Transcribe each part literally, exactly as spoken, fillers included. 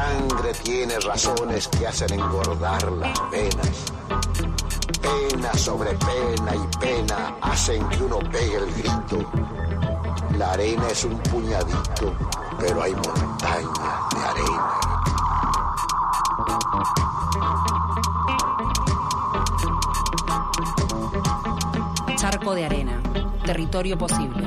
sangre tiene razones que hacen engordar las venas. Pena sobre pena y pena hacen que uno pegue el grito. La arena es un puñadito, pero hay montañas de arena. Charco de arena, territorio posible.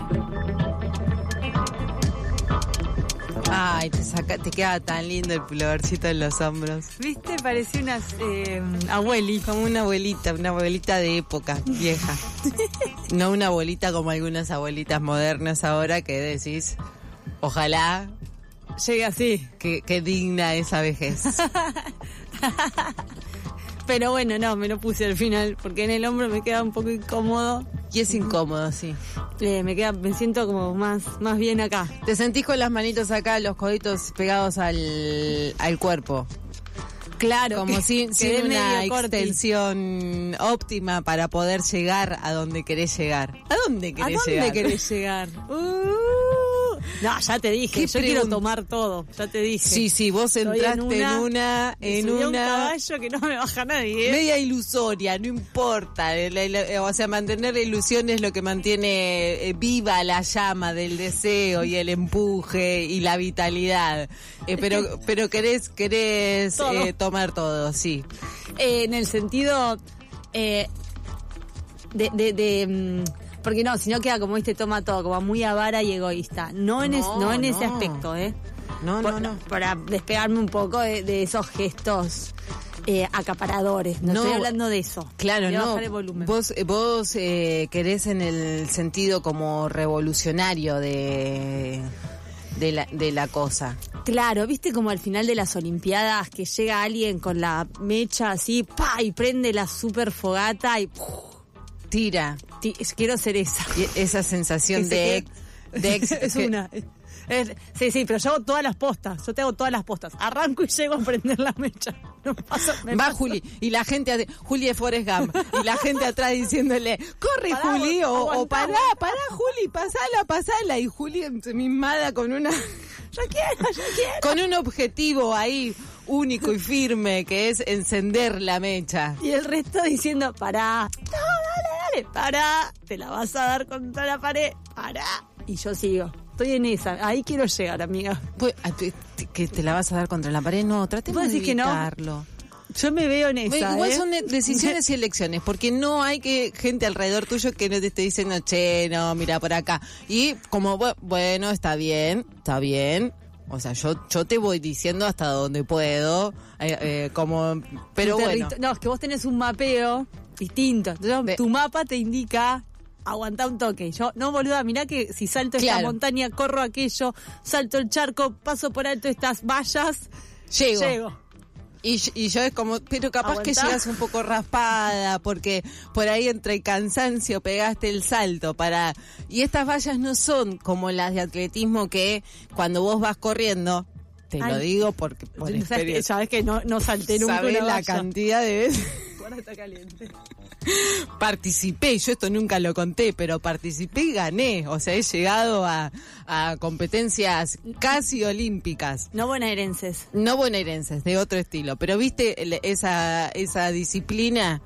Ay, te saca, te queda tan lindo el pulovercito en los hombros. ¿Viste? Parecía una eh, abuelita. Como una abuelita, una abuelita de época vieja. No una abuelita como algunas abuelitas modernas ahora que decís, ojalá llegue así. Que, que digna esa vejez. Pero bueno, no, me lo puse al final, porque en el hombro me queda un poco incómodo. Y es incómodo, sí. Eh, me queda, me siento como más, más bien acá. ¿Te sentís con las manitos acá, los coditos pegados al, al cuerpo? Claro. Como que, sin, que sin una extensión corti. óptima para poder llegar a donde querés llegar. ¿A dónde querés ¿A dónde llegar? querés llegar? Uh, no, ya te dije, yo pregun- quiero tomar todo, ya te dije. Sí, sí, vos entraste en una, en una, en una un caballo que no me baja nadie. ¿eh? Media ilusoria, no importa. La, la, o sea, mantener la ilusión es lo que mantiene eh, viva la llama del deseo y el empuje y la vitalidad. Eh, pero, pero querés, querés todo. Eh, tomar todo, sí. Eh, en el sentido eh, de, de, de mm, porque no, si no queda como este toma todo, como muy avara y egoísta. No en, No, es, no en no. ese aspecto, ¿eh? No, Por- no, no. Para despegarme un poco de, de esos gestos eh, acaparadores. No, No, estoy hablando de eso. Claro, Voy a no. bajar el volumen. Vos, eh, vos eh, querés en el sentido como revolucionario de, de, la, de la cosa. Claro, viste como al final de las Olimpiadas que llega alguien con la mecha así, pa, y prende la super fogata y ¡puf! Tira. Ti- quiero ser esa. Y esa sensación Que se de, quede- ex- de éxito. es que- una. Es- sí, sí, pero yo hago todas las postas. Yo te hago todas las postas. Arranco y llego a prender la mecha. No pasa, me Va pasa. Juli, y la gente, ade- Juli de Forrest Gump, y la gente atrás diciéndole, corre Pará, Juli, o, o aguantá, pará, aguantá. pará Juli, pasala, pasala, y Juli ensimismada con una, Yo quiero, yo quiero. con un objetivo ahí único y firme, que es encender la mecha. Y el resto diciendo, pará. No, dale, dale, pará. Te la vas a dar contra la pared. Pará. Y yo sigo. Estoy en esa. Ahí quiero llegar, amiga. Pues, a- te- te- ¿que te la vas a dar contra la pared? No, tratemos ¿Vos de decís que no? evitarlo. Yo me veo en esa, Bueno, igual ¿eh? son de- decisiones y elecciones, porque no hay que gente alrededor tuyo que no te esté diciendo, che, no, mira por acá. Y como, bu- bueno, está bien, está bien. O sea, yo yo te voy diciendo hasta donde puedo, eh, eh, como, pero Tu bueno. territo- No, es que vos tenés un mapeo distinto. Entonces, De- tu mapa te indica aguantá un toque. Yo, no, boluda, mirá que si salto esta Claro. montaña, corro aquello, salto el charco, paso por alto estas vallas, Llego. llego. Y, y yo es como, pero capaz que ¿Aguantá? llegas un poco raspada, porque por ahí entre el cansancio pegaste el salto para... Y estas vallas no son como las de atletismo que cuando vos vas corriendo, te Ay. lo digo porque por ¿Sabes que, experiencia. sabes que no, no salté nunca ¿Sabés una la valla? cantidad de veces? Ahora está caliente. Participé, yo esto nunca lo conté, pero participé y gané. O sea, he llegado a, a competencias casi olímpicas. No bonaerenses. No bonaerenses, de otro estilo. Pero viste el- esa, esa disciplina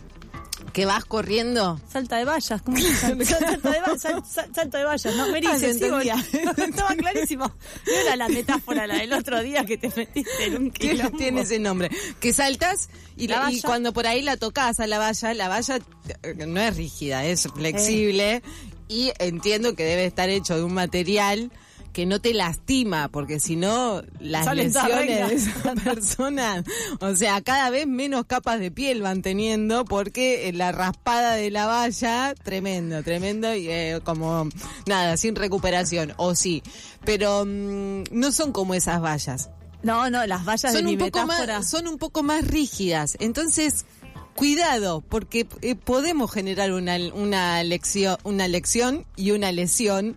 que vas corriendo. Salta de vallas, ¿cómo se llama? Salta de vallas, sal- sal- salto de vallas, no, me Ah, dice, se sí, entendía. boludo. Estaba clarísimo. No era la metáfora, la del otro día que te metiste en un Tiene, quilombo. tiene ese nombre. Que saltas y, La la- y valla. cuando por ahí la tocas a la valla, la valla eh, no es rígida, es flexible y entiendo que debe estar hecho de un material que no te lastima, porque si no, las Salen todas lesiones de reglas. esa persona, o sea, cada vez menos capas de piel van teniendo, porque eh, la raspada de la valla, tremendo, tremendo, y eh, como, nada, sin recuperación, o sí, pero mm, no son como esas vallas. No, no, las vallas de Son mi un poco metáfora. más, son un poco más rígidas, entonces cuidado, porque eh, podemos generar una una lección, una lección y una lesión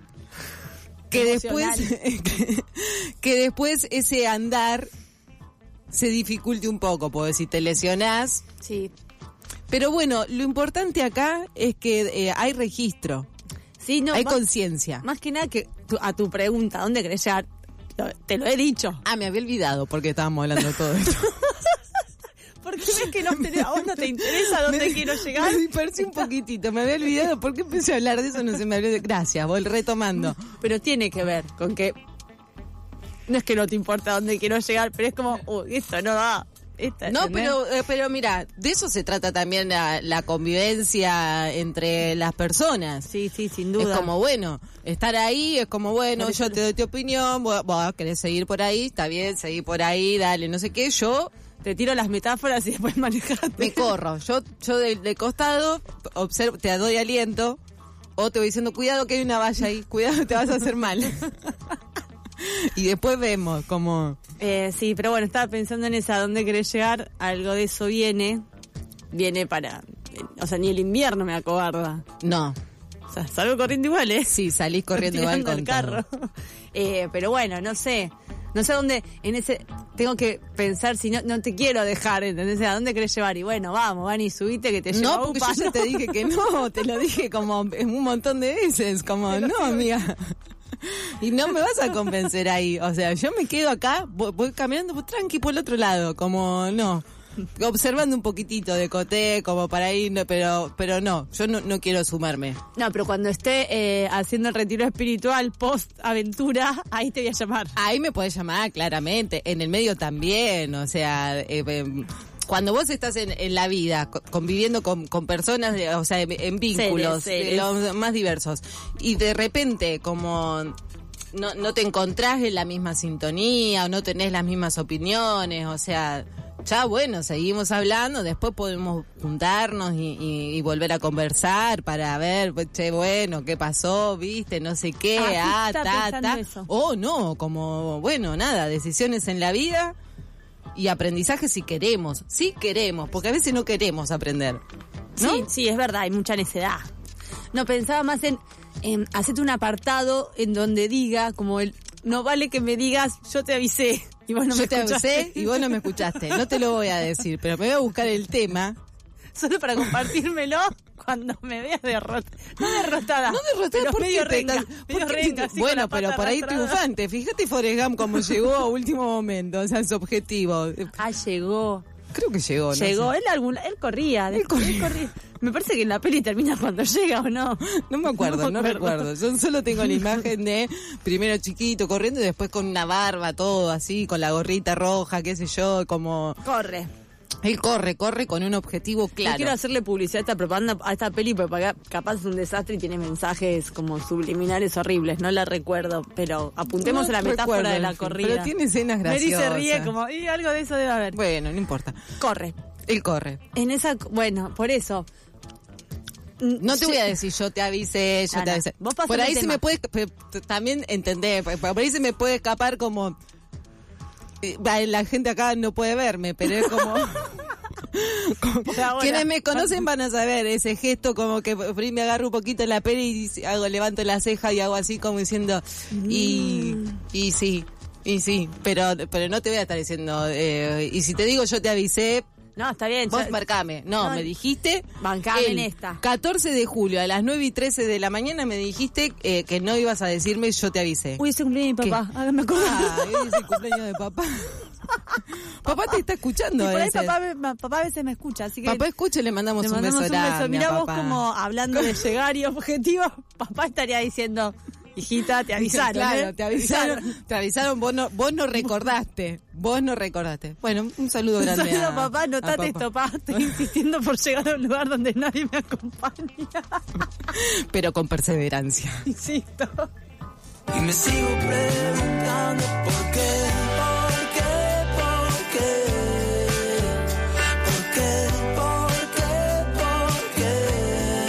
que después que, que después ese andar se dificulte un poco, porque si te lesionás, Sí. pero bueno, lo importante acá es que eh, hay registro, Sí, no, hay más, conciencia. más que nada que tu- a tu pregunta, ¿dónde querés llegar? Te lo he dicho. Ah, me había olvidado porque estábamos hablando de todo esto. ¿Por qué ves que no te, a vos no te interesa dónde me, quiero llegar? Me dispersé un poquitito, me había olvidado. ¿Por qué empecé a hablar de eso? No se me olvidó. Gracias, voy retomando. Pero tiene que ver con que no es que no te importa dónde quiero llegar, pero es como, uy, esto no va. Esta, no, ¿entendés? pero eh, pero mira, de eso se trata también la, la convivencia entre las personas. Sí, sí, sin duda. Es como, bueno, estar ahí es como, bueno, Por yo eso- te doy tu opinión, vos, vos querés seguir por ahí, está bien, seguí por ahí, dale, no sé qué, yo Te tiro las metáforas y después manejate. me corro, yo yo de, de costado observo, te doy aliento, o te voy diciendo, cuidado que hay una valla ahí, cuidado, te vas a hacer mal. Y después vemos como... Eh, sí, pero bueno, estaba pensando en esa, ¿dónde querés llegar? Algo de eso viene, viene para, o sea, ni el invierno me acobarda. No, O sea, salgo corriendo igual, ¿eh? sí, salís corriendo igual Tirando con el carro. Eh, pero bueno, no sé, no sé dónde, en ese, tengo que pensar si no, no te quiero dejar, ¿entendés? ¿A dónde querés llevar? Y bueno, vamos, Vani, subite que te llevo no, a porque UPA, yo ya ¿no? te dije que no, te lo dije como un montón de veces, como, no, amiga. Y no me vas a convencer ahí, o sea, yo me quedo acá, voy, voy caminando pues, tranqui por el otro lado, como, no, observando un poquitito de coté, como para ir, no, pero pero no, yo no, no quiero sumarme. No, pero cuando esté eh, haciendo el retiro espiritual post-aventura, ahí te voy a llamar. Ahí me podés llamar, claramente, en el medio también, o sea... Eh, eh, cuando vos estás en, en la vida, co- conviviendo con, con personas, de- o sea, en, en vínculos, Seres, seres. de los más diversos, y de repente como no, no te encontrás en la misma sintonía o no tenés las mismas opiniones, o sea, ya bueno, seguimos hablando, después podemos juntarnos y, y, y volver a conversar para ver, pues, che, bueno, qué pasó, viste, no sé qué, Ah, ah, justo ta, estaba ta, pensando eso. o no, como, bueno, nada, decisiones en la vida y aprendizaje si queremos, si queremos, porque a veces no queremos aprender, ¿no? Sí, sí, es verdad, hay mucha necedad. No, pensaba más en, en hacerte un apartado en donde diga, como el, no vale que me digas, yo te avisé, y vos no Yo me te escuchaste. avisé y vos no me escuchaste, no te lo voy a decir, pero me voy a buscar el tema. Solo para compartírmelo cuando me veas derrotada. No derrotada. No derrotada, pero ¿por medio qué te renga, estás- medio por qué renga, te- así con bueno, la pero pata por ahí arrastrada. triunfante. Fíjate Forrest Gump como llegó a último momento, o sea, su objetivo. Ah, llegó. Creo que llegó, ¿no? Llegó, sé. él algún, él corría, Él corría. Me parece que en la peli termina cuando llega o no. No me acuerdo, no, me recuerdo. Yo solo tengo la imagen de primero chiquito corriendo y después con una barba, todo así, con la gorrita roja, qué sé yo, como... Corre. Él corre, corre con un objetivo No claro. quiero hacerle publicidad a esta propaganda, a esta peli, porque pa- capaz es un desastre y tiene mensajes como subliminales horribles. No la recuerdo, pero apuntemos No a la metáfora recuerdo, de la en fin, corrida. pero tiene escenas Mary graciosas. se ríe como, y algo de eso debe haber. Bueno, no importa. Corre. Él corre. En esa, bueno, por eso. No te voy a decir yo te avisé, yo No, te no. avisé. Vos pasame Por ahí el se tema. me puede pe- t- también entender, por por ahí se me puede escapar como eh, la gente acá no puede verme, pero es como, como- Por ahora. quienes me conocen van a saber ese gesto como que por ahí me agarro un poquito la pera y dice- hago levanto la ceja y hago así como diciendo y y sí, y sí, pero pero no te voy a estar diciendo eh, y si te digo yo te avisé. No, está bien. Vos ya- marcame. No, No, me dijiste... bancame el en esta. catorce de julio a las nueve y trece de la mañana me dijiste eh, que no ibas a decirme yo te avisé. Uy, ese cumpleaños de mi papá. ¿Qué? Hágame acordar. Ah, es el cumpleaños de papá. Papá te está escuchando Y por a ahí veces. papá, me- papá a veces me escucha, así que Papá escucha y le mandamos, le un mandamos beso un beso. grande Mirá a vos papá. como hablando de llegar y objetivos, papá estaría diciendo, hijita, te avisaron. Claro, ¿eh? te avisaron, te avisaron, vos no, vos no recordaste, vos no recordaste. Bueno, un saludo Un grande saludo, a, papá, a notate papá. esto, papá. Estoy insistiendo por llegar a un lugar donde nadie me acompaña. Pero con perseverancia. Insisto. Y me sigo preguntando por qué, por qué, por qué, por qué, por qué,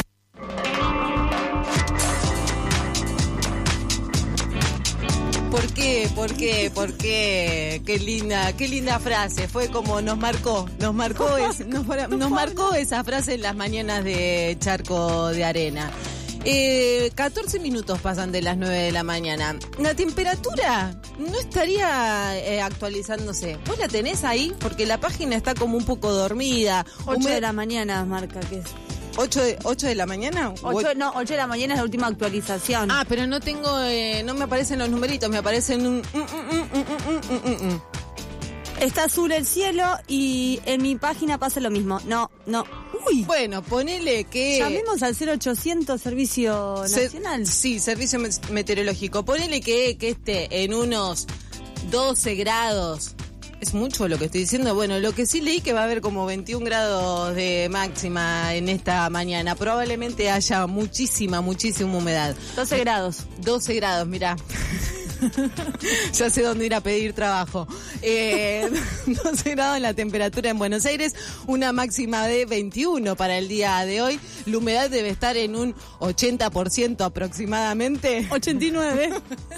por qué. ¿Por qué? ¿Por qué? ¿Por qué? Qué linda, qué linda frase. Fue como nos marcó, nos marcó, es, nos, nos marcó esa frase en las mañanas de Charco de Arena. Eh, catorce minutos pasan de las nueve de la mañana. La temperatura no estaría eh, actualizándose. ¿Vos la tenés ahí? Porque la página está como un poco dormida. ocho Humed- de la mañana marca que es. ¿ocho de, ocho de la mañana? ocho, no, ocho de la mañana es la última actualización. Ah, pero no tengo, eh, no me aparecen los numeritos, me aparecen un... Mm, mm, mm, mm, mm, mm, mm. Está azul el cielo y en mi página pasa lo mismo. No, no. Uy. Bueno, ponele que... Llamemos al cero ochocientos Servicio Se- Nacional. sí, Servicio Met- Meteorológico. Ponele que, que esté en unos doce grados. Es mucho lo que estoy diciendo. Bueno, lo que sí leí que va a haber como veintiún grados de máxima en esta mañana. Probablemente haya muchísima, muchísima humedad. doce grados. doce grados, mirá. Ya sé dónde ir a pedir trabajo. Eh, doce grados la temperatura en Buenos Aires, una máxima de veintiuno para el día de hoy. La humedad debe estar en un ochenta por ciento aproximadamente. ochenta y nueve.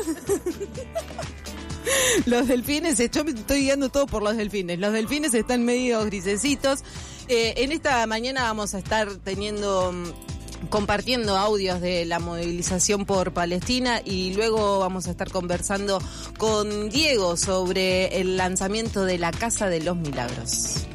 Los delfines, yo me estoy guiando todo por los delfines. Los delfines están medio grisecitos. Eh, en esta mañana vamos a estar teniendo... compartiendo audios de la movilización por Palestina y luego vamos a estar conversando con Diego sobre el lanzamiento de la Casa de los Milagros.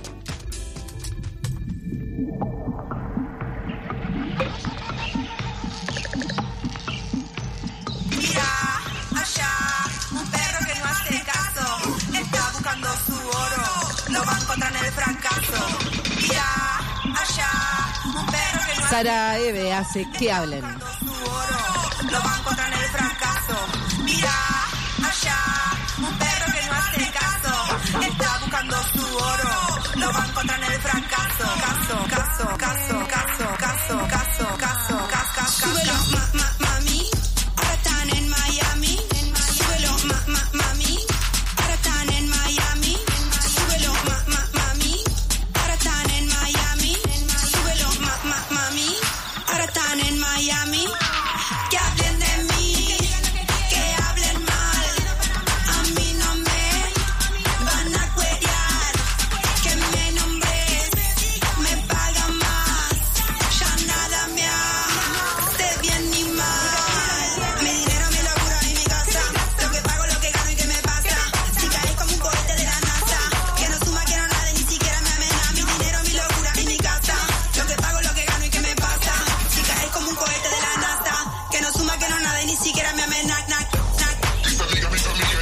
Mira, allá, un perro que no hace caso, está buscando su oro, lo va a encontrar en el fracaso. Mira, allá, un perro que no hace Sara Eve hace que hablen. su oro, lo va a encontrar en el fracaso. Mira, allá, un perro que no hace caso, está buscando su oro, lo va a encontrar en el fracaso. Caso, caso, caso, caso, caso, caso, caso, caso, caso. Súbelo, ma, ma, mami, ahora están en Miami. Súbelo, ma, ma, mami, ahora están en Miami. Súbelo, ma, ma, mami, ahora están en Miami. Súbelo, ma, ma, mami, ahora están en Miami. Que hablen de mí, que hablen mal, a mí no me van a cuerear. Que me nombres, me pagan más, ya nada me hace bien ni mal. Mi dinero, mi locura y mi casa, lo que pago, lo que gano y qué me pasa. Si caes como un cohete de la NASA, que no suma, que no nada, ni siquiera me amena. Mi dinero, mi locura y mi casa, lo que pago, lo que gano y qué me pasa. Si caes como un cohete de la NASA, que no suma, que no nada, y ni siquiera me amena. Mis amigas,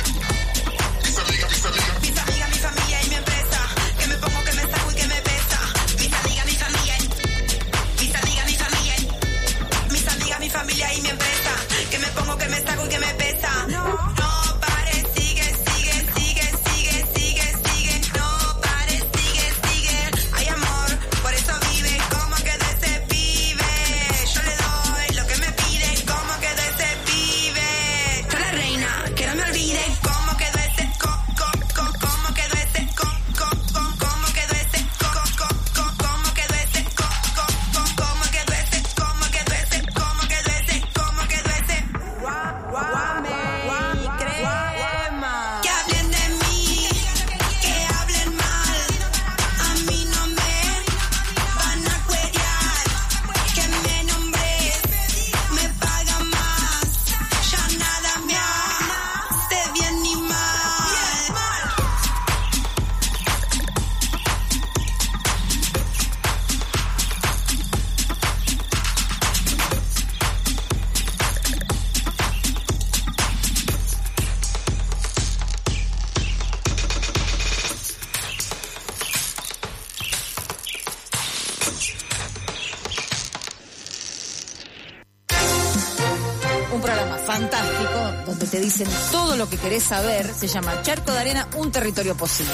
mi familia y mi empresa, que me pongo, que me saco y que me pesa. Mis amigas, mi familia, mis amigas, mi familia, mis amigas, mi familia y mi empresa, que me pongo, que me saco y que me pesa. No, no pares, sigue, sigue, sigue, sigue, sigue, sigue. No pares, sigue, sigue. Hay amor, por eso vive. ¿Cómo quedó ese pibe? Yo le doy lo que me pide. ¿Cómo quedó ese pibe? Yo la reina, que no me olvide. ¿Cómo quedó ese co, co, co? ¿Cómo quedó ese co, co, co? ¿Cómo quedó ese co, co, co? ¿Cómo quedó ese co, co, co? ¿Cómo quedó ese? ¿Cómo quedó ese? ¿Cómo quedó ese? ¿Cómo quedó ese? Guame, crema. Que hablen de mí, que hablen mal, a mí no me van a cuerear. Que me nombres, me pagan más, ya nada me hace bien ni mal. Un programa fantástico donde te dicen todo lo que querés saber. Se llama Charco de Arena, un territorio posible.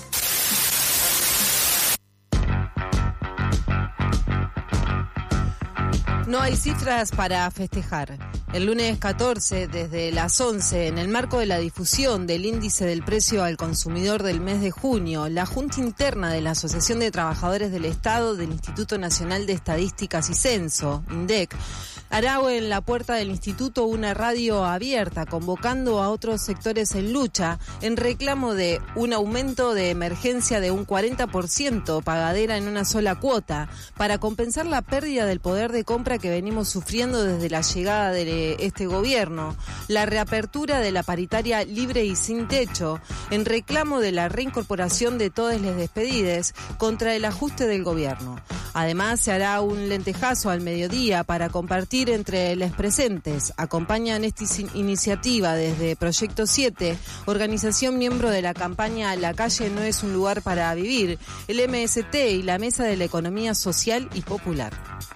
No hay cifras para festejar. El lunes catorce, desde las once, en el marco de la difusión del índice del precio al consumidor del mes de junio, la Junta Interna de la Asociación de Trabajadores del Estado del Instituto Nacional de Estadísticas y Censo, INDEC, hará en la puerta del instituto una radio abierta, convocando a otros sectores en lucha, en reclamo de un aumento de emergencia de un cuarenta por ciento, pagadera en una sola cuota, para compensar la pérdida del poder de compra que venimos sufriendo desde la llegada de este gobierno, la reapertura de la paritaria libre y sin techo, en reclamo de la reincorporación de todos los despedidos contra el ajuste del gobierno. Además, se hará un lentejazo al mediodía para compartir entre los presentes. Acompañan esta iniciativa desde Proyecto siete, organización miembro de la campaña La calle no es un lugar para vivir, el M S T y la Mesa de la Economía Social y Popular.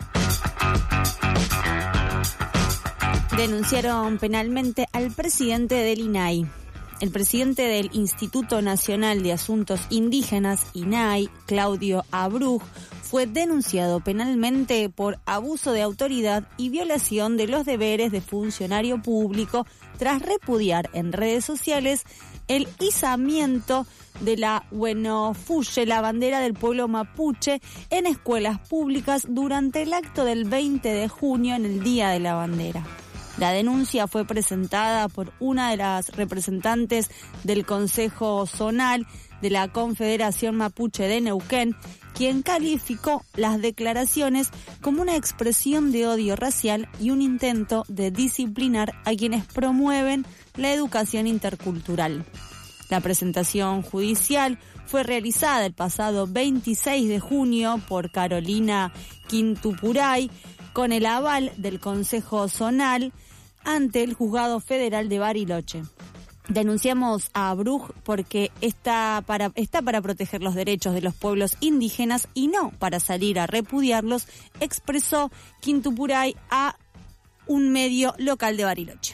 Denunciaron penalmente al presidente del I N A I. El presidente del Instituto Nacional de Asuntos Indígenas, I N A I, Claudio Abruj, fue denunciado penalmente por abuso de autoridad y violación de los deberes de funcionario público tras repudiar en redes sociales el izamiento de la Huenofulle, la bandera del pueblo mapuche, en escuelas públicas durante el acto del veinte de junio en el Día de la Bandera. La denuncia fue presentada por una de las representantes del Consejo Zonal de la Confederación Mapuche de Neuquén, quien calificó las declaraciones como una expresión de odio racial y un intento de disciplinar a quienes promueven la educación intercultural. La presentación judicial fue realizada el pasado veintiséis de junio por Carolina Quintupuray con el aval del Consejo Zonal ante el Juzgado Federal de Bariloche. Denunciamos a Abruj porque está para, está para proteger los derechos de los pueblos indígenas y no para salir a repudiarlos, expresó Quintupuray a un medio local de Bariloche.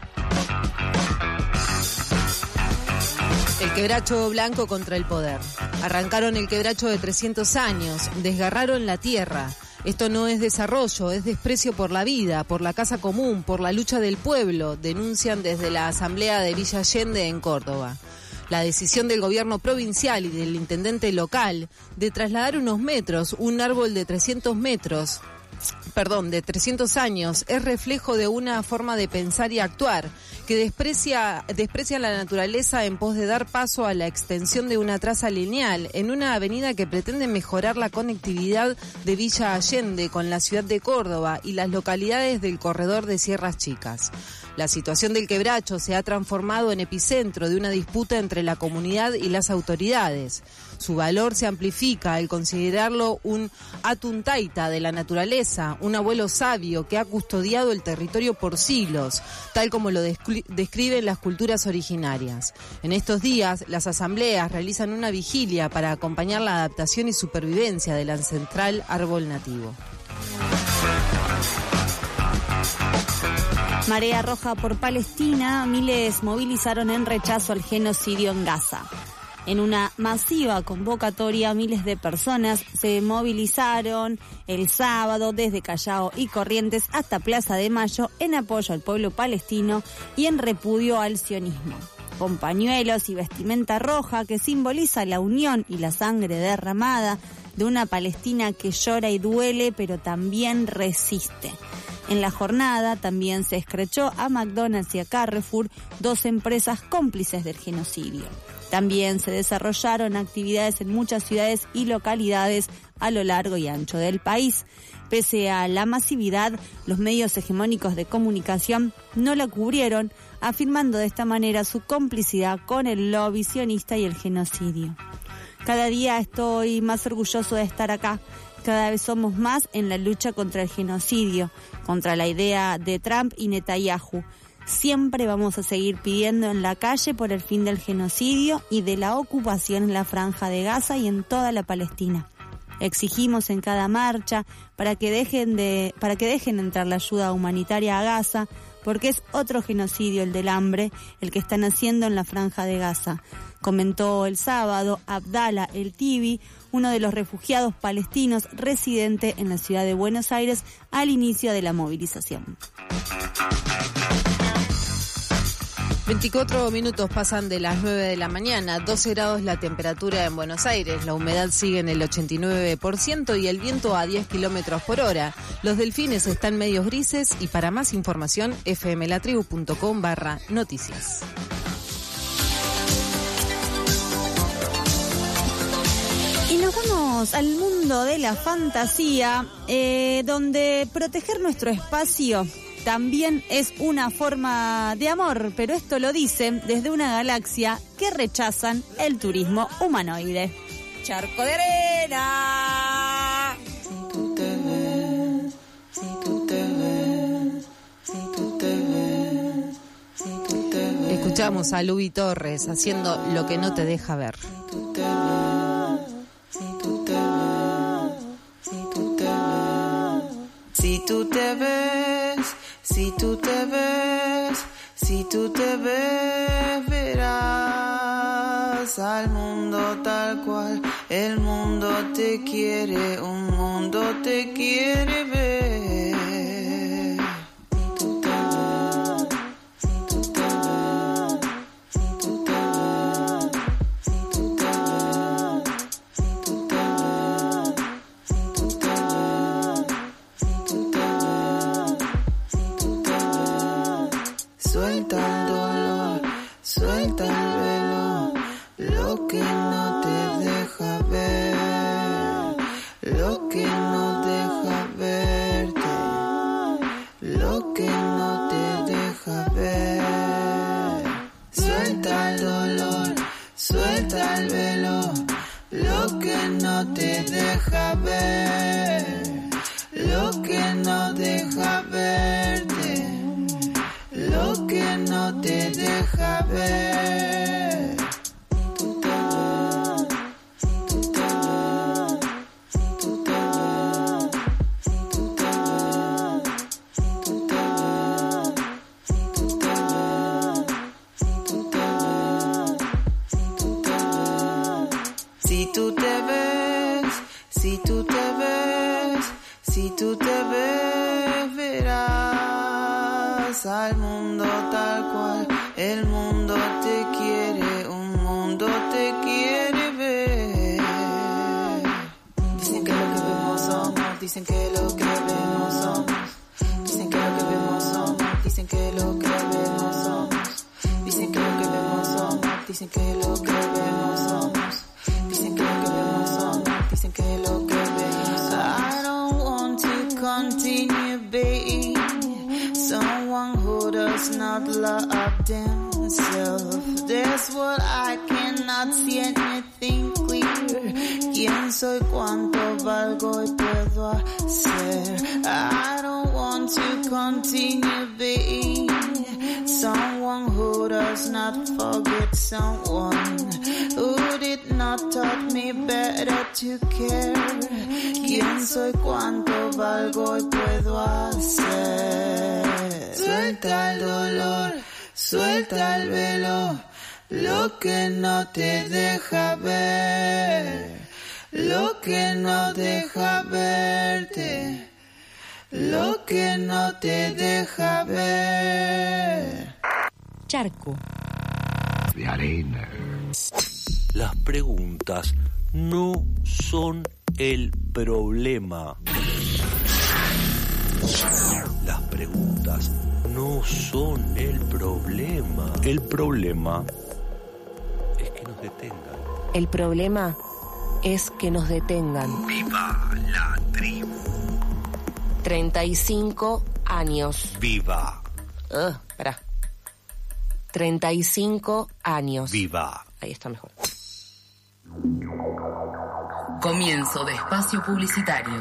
El quebracho blanco contra el poder. Arrancaron el quebracho de trescientos años, desgarraron la tierra. Esto no es desarrollo, es desprecio por la vida, por la casa común, por la lucha del pueblo, denuncian desde la Asamblea de Villa Allende en Córdoba. La decisión del gobierno provincial y del intendente local de trasladar unos metros, un árbol de trescientos metros, perdón, de trescientos años, es reflejo de una forma de pensar y actuar que desprecia, desprecia la naturaleza en pos de dar paso a la extensión de una traza lineal en una avenida que pretende mejorar la conectividad de Villa Allende con la ciudad de Córdoba y las localidades del corredor de Sierras Chicas. La situación del quebracho se ha transformado en epicentro de una disputa entre la comunidad y las autoridades. Su valor se amplifica al considerarlo un atuntaita de la naturaleza, un abuelo sabio que ha custodiado el territorio por siglos, tal como lo descri- describen las culturas originarias. En estos días, las asambleas realizan una vigilia para acompañar la adaptación y supervivencia del ancestral árbol nativo. Marea Roja por Palestina, miles movilizaron en rechazo al genocidio en Gaza. En una masiva convocatoria, miles de personas se movilizaron el sábado desde Callao y Corrientes hasta Plaza de Mayo en apoyo al pueblo palestino y en repudio al sionismo. Con pañuelos y vestimenta roja que simboliza la unión y la sangre derramada de una Palestina que llora y duele, pero también resiste. En la jornada también se escrachó a McDonald's y a Carrefour, dos empresas cómplices del genocidio. También se desarrollaron actividades en muchas ciudades y localidades a lo largo y ancho del país. Pese a la masividad, los medios hegemónicos de comunicación no la cubrieron, afirmando de esta manera su complicidad con el lobby sionista y el genocidio. Cada día estoy más orgulloso de estar acá. Cada vez somos más en la lucha contra el genocidio, contra la idea de Trump y Netanyahu. Siempre vamos a seguir pidiendo en la calle por el fin del genocidio y de la ocupación en la Franja de Gaza y en toda la Palestina. Exigimos en cada marcha para que dejen de, para que dejen entrar la ayuda humanitaria a Gaza, porque es otro genocidio, el del hambre, el que están haciendo en la Franja de Gaza. Comentó el sábado Abdallah El Tibi, uno de los refugiados palestinos residente en la ciudad de Buenos Aires al inicio de la movilización. veinticuatro minutos pasan de las nueve de la mañana, doce grados la temperatura en Buenos Aires, la humedad sigue en el ochenta y nueve por ciento y el viento a diez kilómetros por hora. Los delfines están medios grises y para más información fmlatribu.com barra noticias. Y nos vamos al mundo de la fantasía, eh, donde proteger nuestro espacio también es una forma de amor, pero esto lo dicen desde una galaxia que rechazan el turismo humanoide. Charco de arena. Escuchamos a Lubi Torres haciendo Lo que no te deja ver. Si tú te ves, si tú te ves, si tú te ves, verás al mundo tal cual. El mundo te quiere, un mundo te quiere ver. Suelta el dolor, suelta el velo, lo que no te deja ver, lo que no deja verte, lo que no te deja ver. Suelta el dolor, suelta el velo, lo que no te deja ver, lo que no deja verte, lo que no te deja ver. Tú te vas, tú te vas, tú te vas, tú te vas, tú te vas, tú te vas, tú te vas, tú te vas. Si tú te ves, si tú te ves, si tú te ves, verás al mundo tal cual. El mundo te quiere, un mundo te quiere ver. Dicen que lo que vemos somos, dicen que lo que vemos somos, dicen que lo que vemos somos, dicen que lo que vemos somos, dicen que lo que vemos somos, dicen que lo que vemos somos, dicen que lo que vemos somos, dicen que lo que vemos somos. I don't want to continue being someone who does not love themselves. That's what I cannot see anything clear. ¿Quién soy? ¿Cuánto valgo y puedo hacer? I don't want to continue being someone who does not forget someone who did not taught me better to care. ¿Quién soy? ¿Cuánto valgo y puedo hacer? Suelta el dolor, suelta el velo, lo que no te deja ver, lo que no deja verte, lo que no te deja ver. Charco. De arena. Las preguntas no son el problema. Las preguntas no son el problema. El problema es que nos detengan. El problema es que nos detengan. ¡Viva la tribu! treinta y cinco años. ¡Viva! Uh, espera. treinta y cinco años. ¡Viva! Ahí está mejor. Comienzo de espacio publicitario.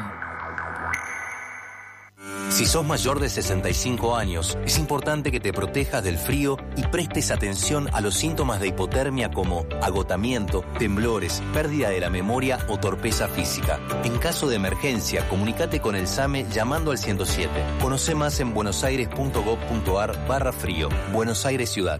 Si sos mayor de sesenta y cinco años, es importante que te protejas del frío y prestes atención a los síntomas de hipotermia como agotamiento, temblores, pérdida de la memoria o torpeza física. En caso de emergencia, comunícate con el SAME llamando al ciento siete. Conoce más en buenosaires.gov.ar barra frío. Buenos Aires Ciudad.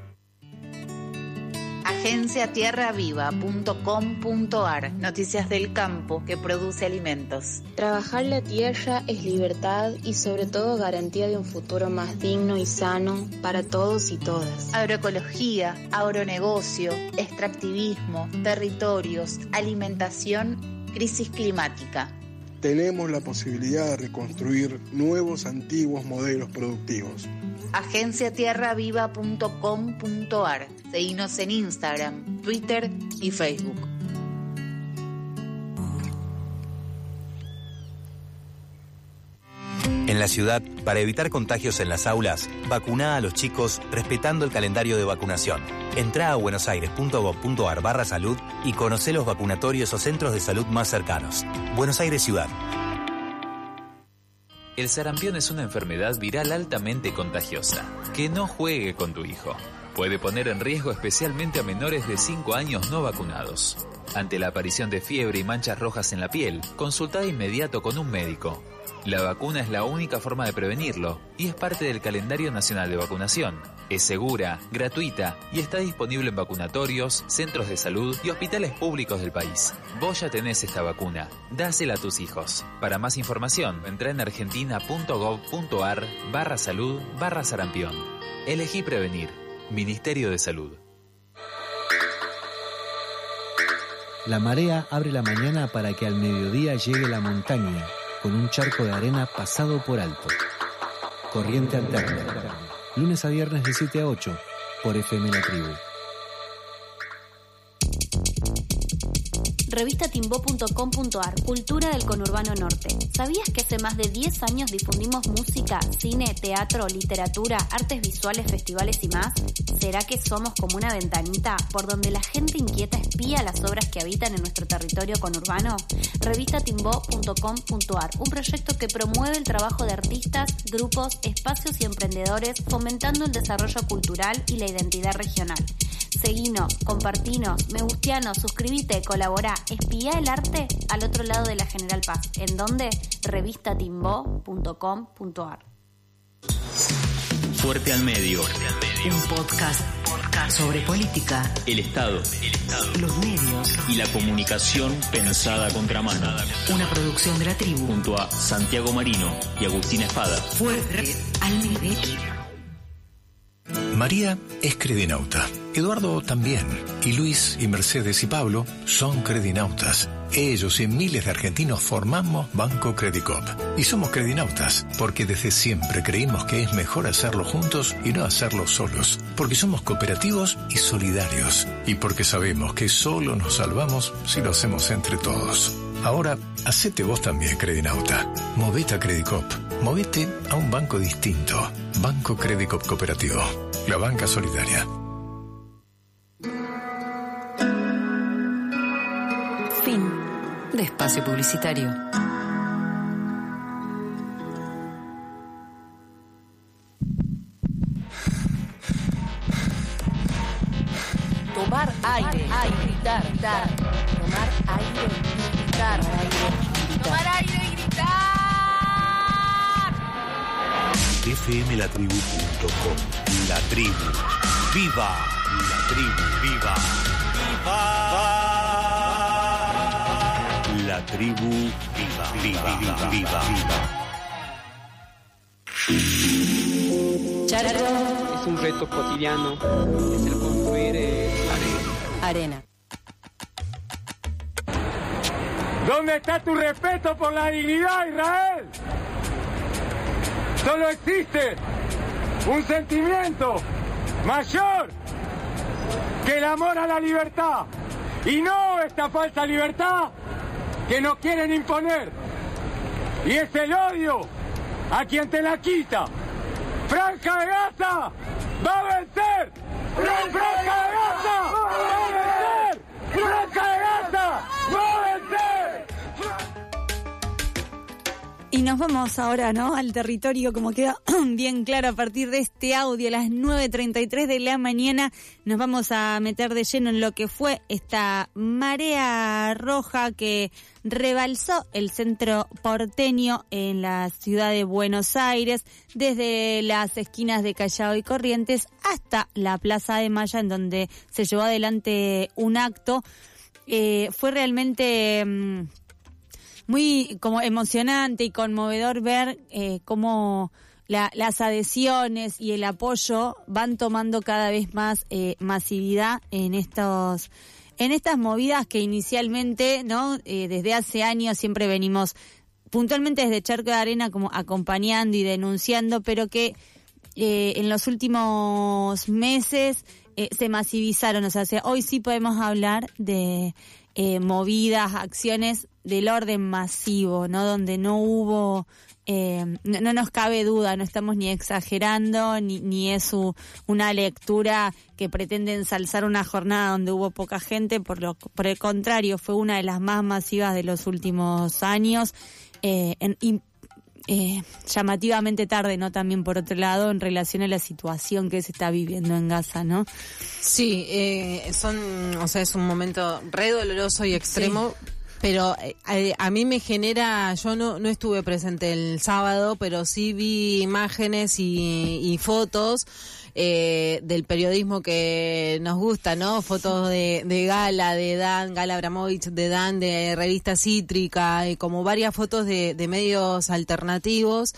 agencia tierra viva punto com punto ar. Noticias del campo que produce alimentos. Trabajar la tierra es libertad y sobre todo garantía de un futuro más digno y sano para todos y todas. Agroecología, agronegocio, extractivismo, territorios, alimentación, crisis climática. Tenemos la posibilidad de reconstruir nuevos antiguos modelos productivos. agencia tierra viva punto com punto ar. Seguinos en Instagram, Twitter y Facebook. En la ciudad, para evitar contagios en las aulas, vacuná a los chicos respetando el calendario de vacunación. Entrá a buenosaires.gov.ar barra salud y conocé los vacunatorios o centros de salud más cercanos. Buenos Aires Ciudad. El sarampión es una enfermedad viral altamente contagiosa. Que no juegue con tu hijo. Puede poner en riesgo especialmente a menores de cinco años no vacunados. Ante la aparición de fiebre y manchas rojas en la piel, consulta de inmediato con un médico. La vacuna es la única forma de prevenirlo y es parte del calendario nacional de vacunación. Es segura, gratuita y está disponible en vacunatorios, centros de salud y hospitales públicos del país. Vos ya tenés esta vacuna. Dásela a tus hijos. Para más información, entra en argentina.gov.ar barra salud barra sarampión. Elegí prevenir. Ministerio de Salud. La marea abre la mañana para que al mediodía llegue la montaña, con un charco de arena pasado por alto. Corriente alterna. Lunes a viernes de siete a ocho, por F M La Tribu. Revista Timbó punto com punto ar, Cultura del Conurbano Norte. ¿Sabías que hace más de diez años difundimos música, cine, teatro, literatura, artes visuales, festivales y más? ¿Será que somos como una ventanita por donde la gente inquieta espía las obras que habitan en nuestro territorio conurbano? Revista Timbó punto com punto ar, un proyecto que promueve el trabajo de artistas, grupos, espacios y emprendedores, fomentando el desarrollo cultural y la identidad regional. Seguinos, compartinos, me gusteanos, suscribite, colaborá, espía el arte al otro lado de la General Paz. ¿En dónde? Revista Timbó punto com punto ar. Fuerte al medio. Un podcast, podcast sobre política, El Estado, el Estado, los medios y la comunicación pensada a contramano. Una producción de La Tribu. Junto a Santiago Marino y Agustín Espada. Fuerte al medio. María es credinauta, Eduardo también, y Luis y Mercedes y Pablo son credinautas. Ellos y miles de argentinos formamos Banco Credicop. Y somos credinautas porque desde siempre creímos que es mejor hacerlo juntos y no hacerlo solos. Porque somos cooperativos y solidarios. Y porque sabemos que solo nos salvamos si lo hacemos entre todos. Ahora, hacete vos también credinauta. Movete a Credicop. Movete a un banco distinto. Banco Credicop Cooperativo. La banca solidaria. Fin de espacio publicitario. Tomar aire, aire, gritar, gritar. Tomar aire y gritar, aire, tomar aire y gritar. F M La Tribu punto com. La Tribu. ¡Viva! La Tribu, viva. ¡Viva! La Tribu, viva, viva, viva, viva, viva. Charco es un reto cotidiano. Es el construir eh, arena. ¿Dónde está tu respeto por la dignidad, Israel? Solo existe un sentimiento mayor que el amor a la libertad, y no esta falsa libertad que nos quieren imponer, y es el odio a quien te la quita. Franja de Gaza va a vencer. Franja de Gaza va a vencer. Franja de Gaza va a vencer. Y nos vamos ahora, ¿no?, al territorio, como queda bien claro a partir de este audio, a las nueve treinta y tres de la mañana. Nos vamos a meter de lleno en lo que fue esta marea roja que rebalsó el centro porteño en la ciudad de Buenos Aires, desde las esquinas de Callao y Corrientes hasta la Plaza de Mayo, en donde se llevó adelante un acto. Eh, fue realmente Mmm, muy como emocionante y conmovedor ver eh, cómo la, las adhesiones y el apoyo van tomando cada vez más eh, masividad en estos en estas movidas que inicialmente, ¿no?, eh, desde hace años siempre venimos puntualmente desde Charco de Arena como acompañando y denunciando, pero que eh, en los últimos meses eh, se masivizaron. O sea, hoy sí podemos hablar de eh, movidas, acciones del orden masivo, ¿no?, donde no hubo, eh, no, no nos cabe duda, no estamos ni exagerando, ni, ni es u, una lectura que pretende ensalzar una jornada donde hubo poca gente. Por lo, por el contrario, fue una de las más masivas de los últimos años, eh, en, y eh, llamativamente tarde, ¿no? También por otro lado, en relación a la situación que se está viviendo en Gaza, ¿no? Sí, eh, son, o sea, es un momento re doloroso y extremo. Sí. Pero eh, a mí me genera, yo no no estuve presente el sábado, pero sí vi imágenes y, y fotos eh, del periodismo que nos gusta, ¿no? Fotos de, de Gala, de Dan, Gala Abramovich, de Dan, de Revista Cítrica, y como varias fotos de, de medios alternativos.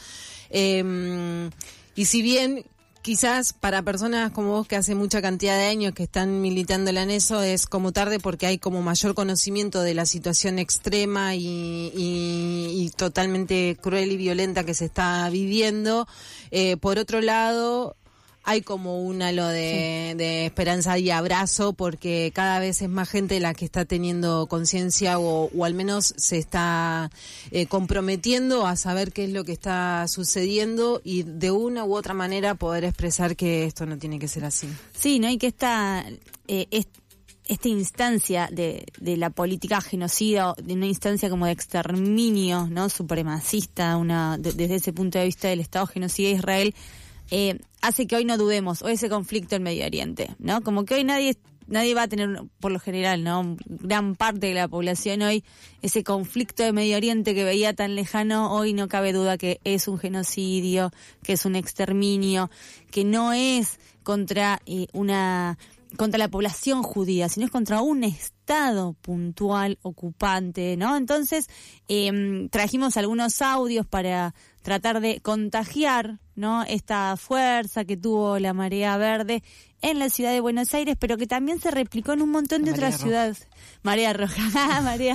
Eh, y si bien quizás para personas como vos que hace mucha cantidad de años que están militándola en eso es como tarde porque hay como mayor conocimiento de la situación extrema y, y, y totalmente cruel y violenta que se está viviendo. Eh, por otro lado, hay como un halo de, sí. de esperanza y abrazo porque cada vez es más gente la que está teniendo conciencia o, o al menos se está eh, comprometiendo a saber qué es lo que está sucediendo y de una u otra manera poder expresar que esto no tiene que ser así. Sí, ¿no? Y que esta, eh, es, esta instancia de, de la política genocida, de una instancia como de exterminio, ¿no? Supremacista, una de, desde ese punto de vista del Estado genocida de Israel, Eh, hace que hoy no dudemos, o ese conflicto en Medio Oriente, ¿no? Como que hoy nadie nadie va a tener, por lo general, ¿no? Gran parte de la población hoy, ese conflicto de Medio Oriente que veía tan lejano, hoy no cabe duda que es un genocidio, que es un exterminio, que no es contra eh, una contra la población judía, sino es contra un Estado puntual ocupante, ¿no? Entonces, eh, trajimos algunos audios para tratar de contagiar, ¿no? Esta fuerza que tuvo la marea verde en la ciudad de Buenos Aires, pero que también se replicó en un montón de otras ciudades. Marea roja, marea.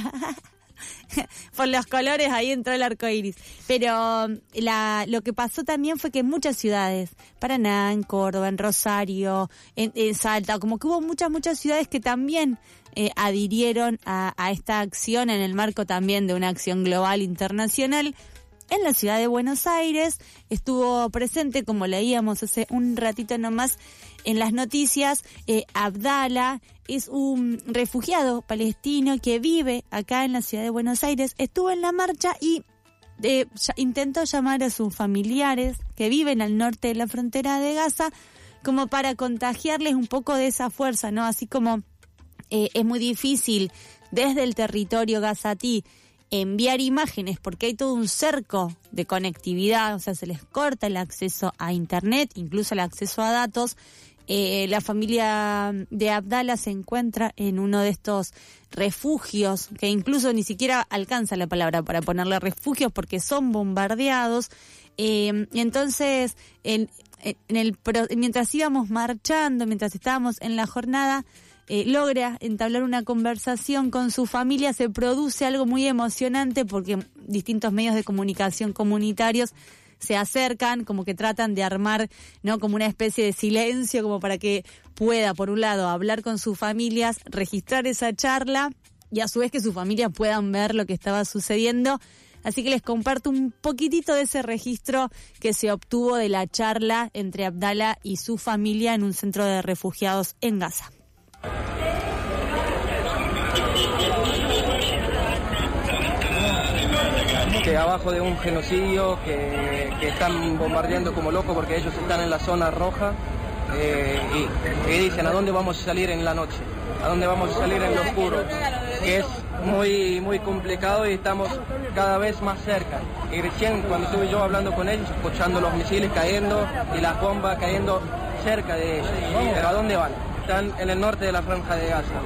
Por los colores ahí entró el arco iris. Pero la, lo que pasó también fue que en muchas ciudades, Paraná, en Córdoba, en Rosario, en, en Salta, como que hubo muchas, muchas ciudades que también eh, adhirieron a, a esta acción en el marco también de una acción global internacional. En la ciudad de Buenos Aires estuvo presente, como leíamos hace un ratito nomás en las noticias, eh, Abdala es un refugiado palestino que vive acá en la ciudad de Buenos Aires. Estuvo en la marcha y eh, intentó llamar a sus familiares que viven al norte de la frontera de Gaza como para contagiarles un poco de esa fuerza, ¿no? Así como eh, es muy difícil desde el territorio gazatí enviar imágenes porque hay todo un cerco de conectividad, o sea, se les corta el acceso a internet, incluso el acceso a datos. Eh, la familia de Abdala se encuentra en uno de estos refugios, que incluso ni siquiera alcanza la palabra para ponerle refugios porque son bombardeados. Eh, entonces, en, en el mientras íbamos marchando, mientras estábamos en la jornada, Eh, logra entablar una conversación con su familia, se produce algo muy emocionante porque distintos medios de comunicación comunitarios se acercan, como que tratan de armar, ¿no? Como una especie de silencio, como para que pueda, por un lado, hablar con sus familias, registrar esa charla y a su vez que sus familias puedan ver lo que estaba sucediendo. Así que les comparto un poquitito de ese registro que se obtuvo de la charla entre Abdala y su familia en un centro de refugiados en Gaza. Que abajo de un genocidio que, que están bombardeando como locos porque ellos están en la zona roja eh, y, y dicen a dónde vamos a salir en la noche, a dónde vamos a salir en lo oscuro, que es muy muy complicado y estamos cada vez más cerca. Y recién cuando estuve yo hablando con ellos, escuchando los misiles cayendo y las bombas cayendo cerca de ellos. Pero ¿a dónde van? Están en el norte de la franja de Gaza.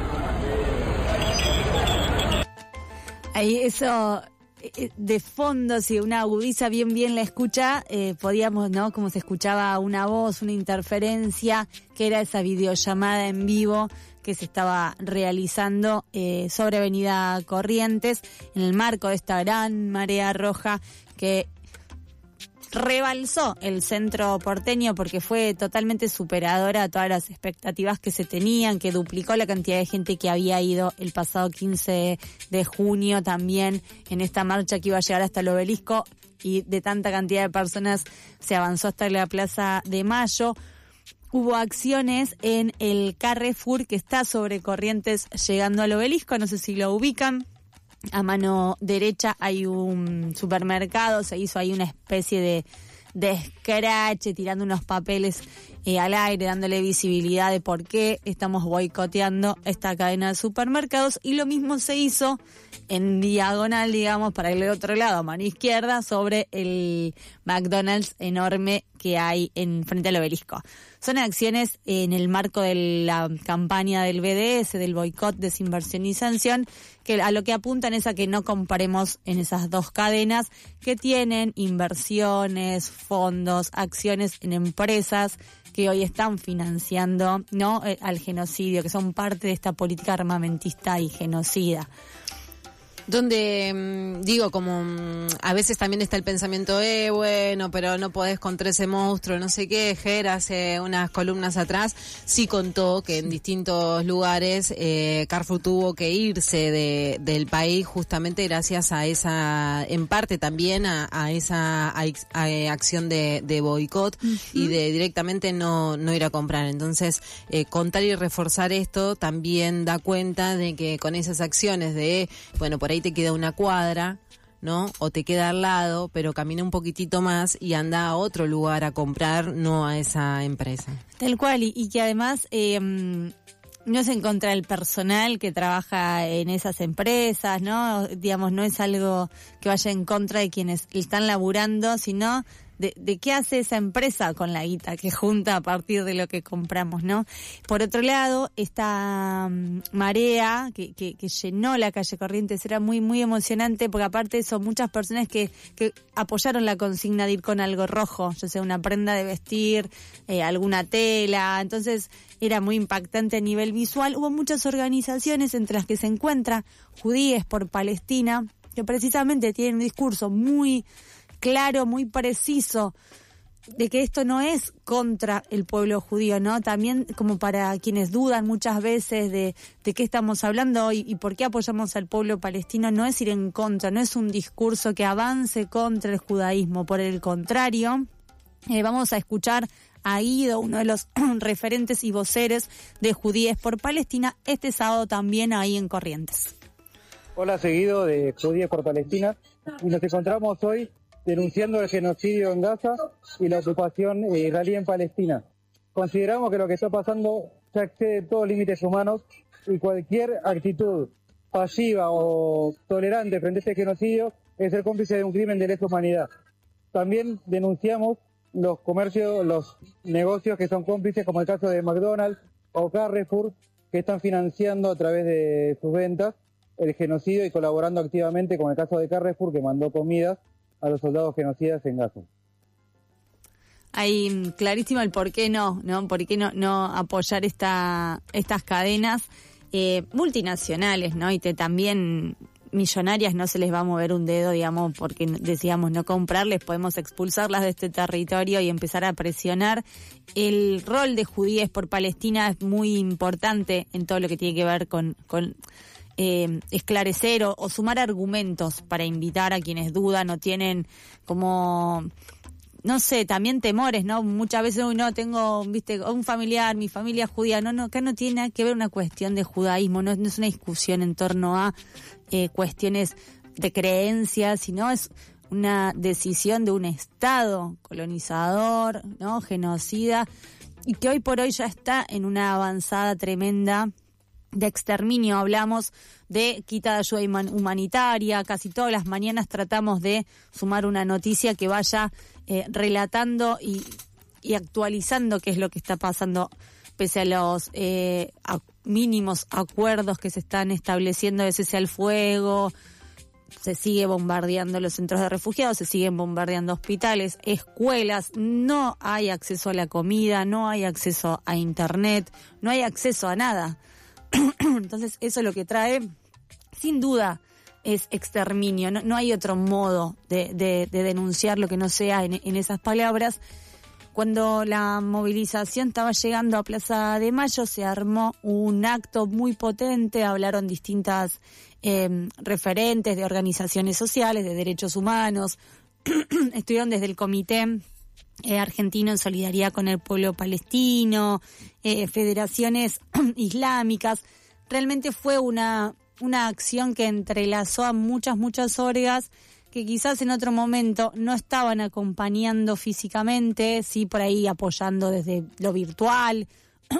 Ahí eso de fondo, si una agudiza bien bien la escucha, eh, podíamos, ¿no? Como se escuchaba una voz, una interferencia, que era esa videollamada en vivo que se estaba realizando eh, sobre Avenida Corrientes en el marco de esta gran marea roja que rebalsó el centro porteño porque fue totalmente superadora a todas las expectativas que se tenían, que duplicó la cantidad de gente que había ido el pasado quince de junio también en esta marcha que iba a llegar hasta el Obelisco, y de tanta cantidad de personas se avanzó hasta la Plaza de Mayo. Hubo acciones en el Carrefour que está sobre Corrientes llegando al Obelisco, no sé si lo ubican. a mano derecha hay un supermercado, se hizo ahí una especie de, de escrache, tirando unos papeles eh, al aire, dándole visibilidad de por qué estamos boicoteando esta cadena de supermercados, y lo mismo se hizo en diagonal, digamos, para el otro lado, a mano izquierda, sobre el McDonald's enorme que hay en frente al obelisco. Son acciones en el marco de la campaña del B D S, del boicot, desinversión y sanción, que a lo que apuntan es a que no comparemos en esas dos cadenas que tienen inversiones, fondos, acciones en empresas que hoy están financiando, ¿no?, al genocidio, que son parte de esta política armamentista y genocida. Donde, digo, como a veces también está el pensamiento, eh, bueno, pero no podés contra ese monstruo, no sé qué. Ger hace unas columnas atrás sí contó que en distintos lugares eh, Carrefour tuvo que irse de, del país justamente gracias a esa, en parte también a, a esa a, a acción de, de boicot, uh-huh, y de directamente no, no ir a comprar. Entonces, eh, contar y reforzar esto también da cuenta de que con esas acciones de, bueno, por ahí te queda una cuadra, ¿no? O te queda al lado, pero camina un poquitito más y anda a otro lugar a comprar, no a esa empresa. Tal cual, y, y que además eh, no es en contra del personal que trabaja en esas empresas, ¿no? Digamos, no es algo que vaya en contra de quienes están laburando, sino de, de qué hace esa empresa con la guita que junta a partir de lo que compramos, ¿no? Por otro lado, esta um, marea que, que, que llenó la calle Corrientes era muy, muy emocionante, porque aparte de eso, muchas personas que, que apoyaron la consigna de ir con algo rojo, ya sea una prenda de vestir, eh, alguna tela, entonces era muy impactante a nivel visual. Hubo muchas organizaciones, entre las que se encuentra Judíes por Palestina, que precisamente tienen un discurso muy claro, muy preciso, de que esto no es contra el pueblo judío, ¿no? También como para quienes dudan muchas veces de, de qué estamos hablando hoy y por qué apoyamos al pueblo palestino, no es ir en contra, no es un discurso que avance contra el judaísmo, por el contrario, eh, vamos a escuchar a Guido, uno de los referentes y voceres de Judíes por Palestina, este sábado también ahí en Corrientes. Hola, seguido de Judíes por Palestina, y nos encontramos hoy denunciando el genocidio en Gaza y la ocupación israelí en Palestina. Consideramos que lo que está pasando ya excede todos límites humanos, y cualquier actitud pasiva o tolerante frente a este genocidio es ser cómplice de un crimen de lesa humanidad. También denunciamos los comercios, los negocios que son cómplices, como el caso de McDonald's o Carrefour, que están financiando a través de sus ventas el genocidio y colaborando activamente, con el caso de Carrefour, que mandó comidas a los soldados genocidas en Gaza. Hay clarísimo el por qué no, ¿no? Por qué no, no apoyar esta, estas cadenas eh, multinacionales, ¿no? Y te, también millonarias, no se les va a mover un dedo, digamos, porque decíamos no comprarles, podemos expulsarlas de este territorio y empezar a presionar. El rol de Judíes por Palestina es muy importante en todo lo que tiene que ver con... con Eh, esclarecer o, o sumar argumentos para invitar a quienes dudan o tienen como, no sé, también temores, ¿no? Muchas veces, uy, no, tengo, viste, un familiar, mi familia es judía. No, no, acá no tiene nada que ver una cuestión de judaísmo, no, no es una discusión en torno a eh, cuestiones de creencias, sino es una decisión de un Estado colonizador, ¿no? Genocida, y que hoy por hoy ya está en una avanzada tremenda de exterminio. Hablamos de quita de ayuda humanitaria, casi todas las mañanas tratamos de sumar una noticia que vaya eh, relatando y, y actualizando qué es lo que está pasando, pese a los eh, a mínimos acuerdos que se están estableciendo de cese al fuego. Se sigue bombardeando los centros de refugiados, se siguen bombardeando hospitales, escuelas, no hay acceso a la comida, no hay acceso a internet, no hay acceso a nada. Entonces eso lo que trae, sin duda, es exterminio. No, no hay otro modo de, de, de denunciar lo que no sea en, en esas palabras. Cuando la movilización estaba llegando a Plaza de Mayo, se armó un acto muy potente, hablaron distintas eh, referentes de organizaciones sociales, de derechos humanos, estuvieron desde el Comité Eh, argentino en solidaridad con el pueblo palestino, eh, federaciones islámicas. Realmente fue una una acción que entrelazó a muchas, muchas orgas que quizás en otro momento no estaban acompañando físicamente, sí por ahí apoyando desde lo virtual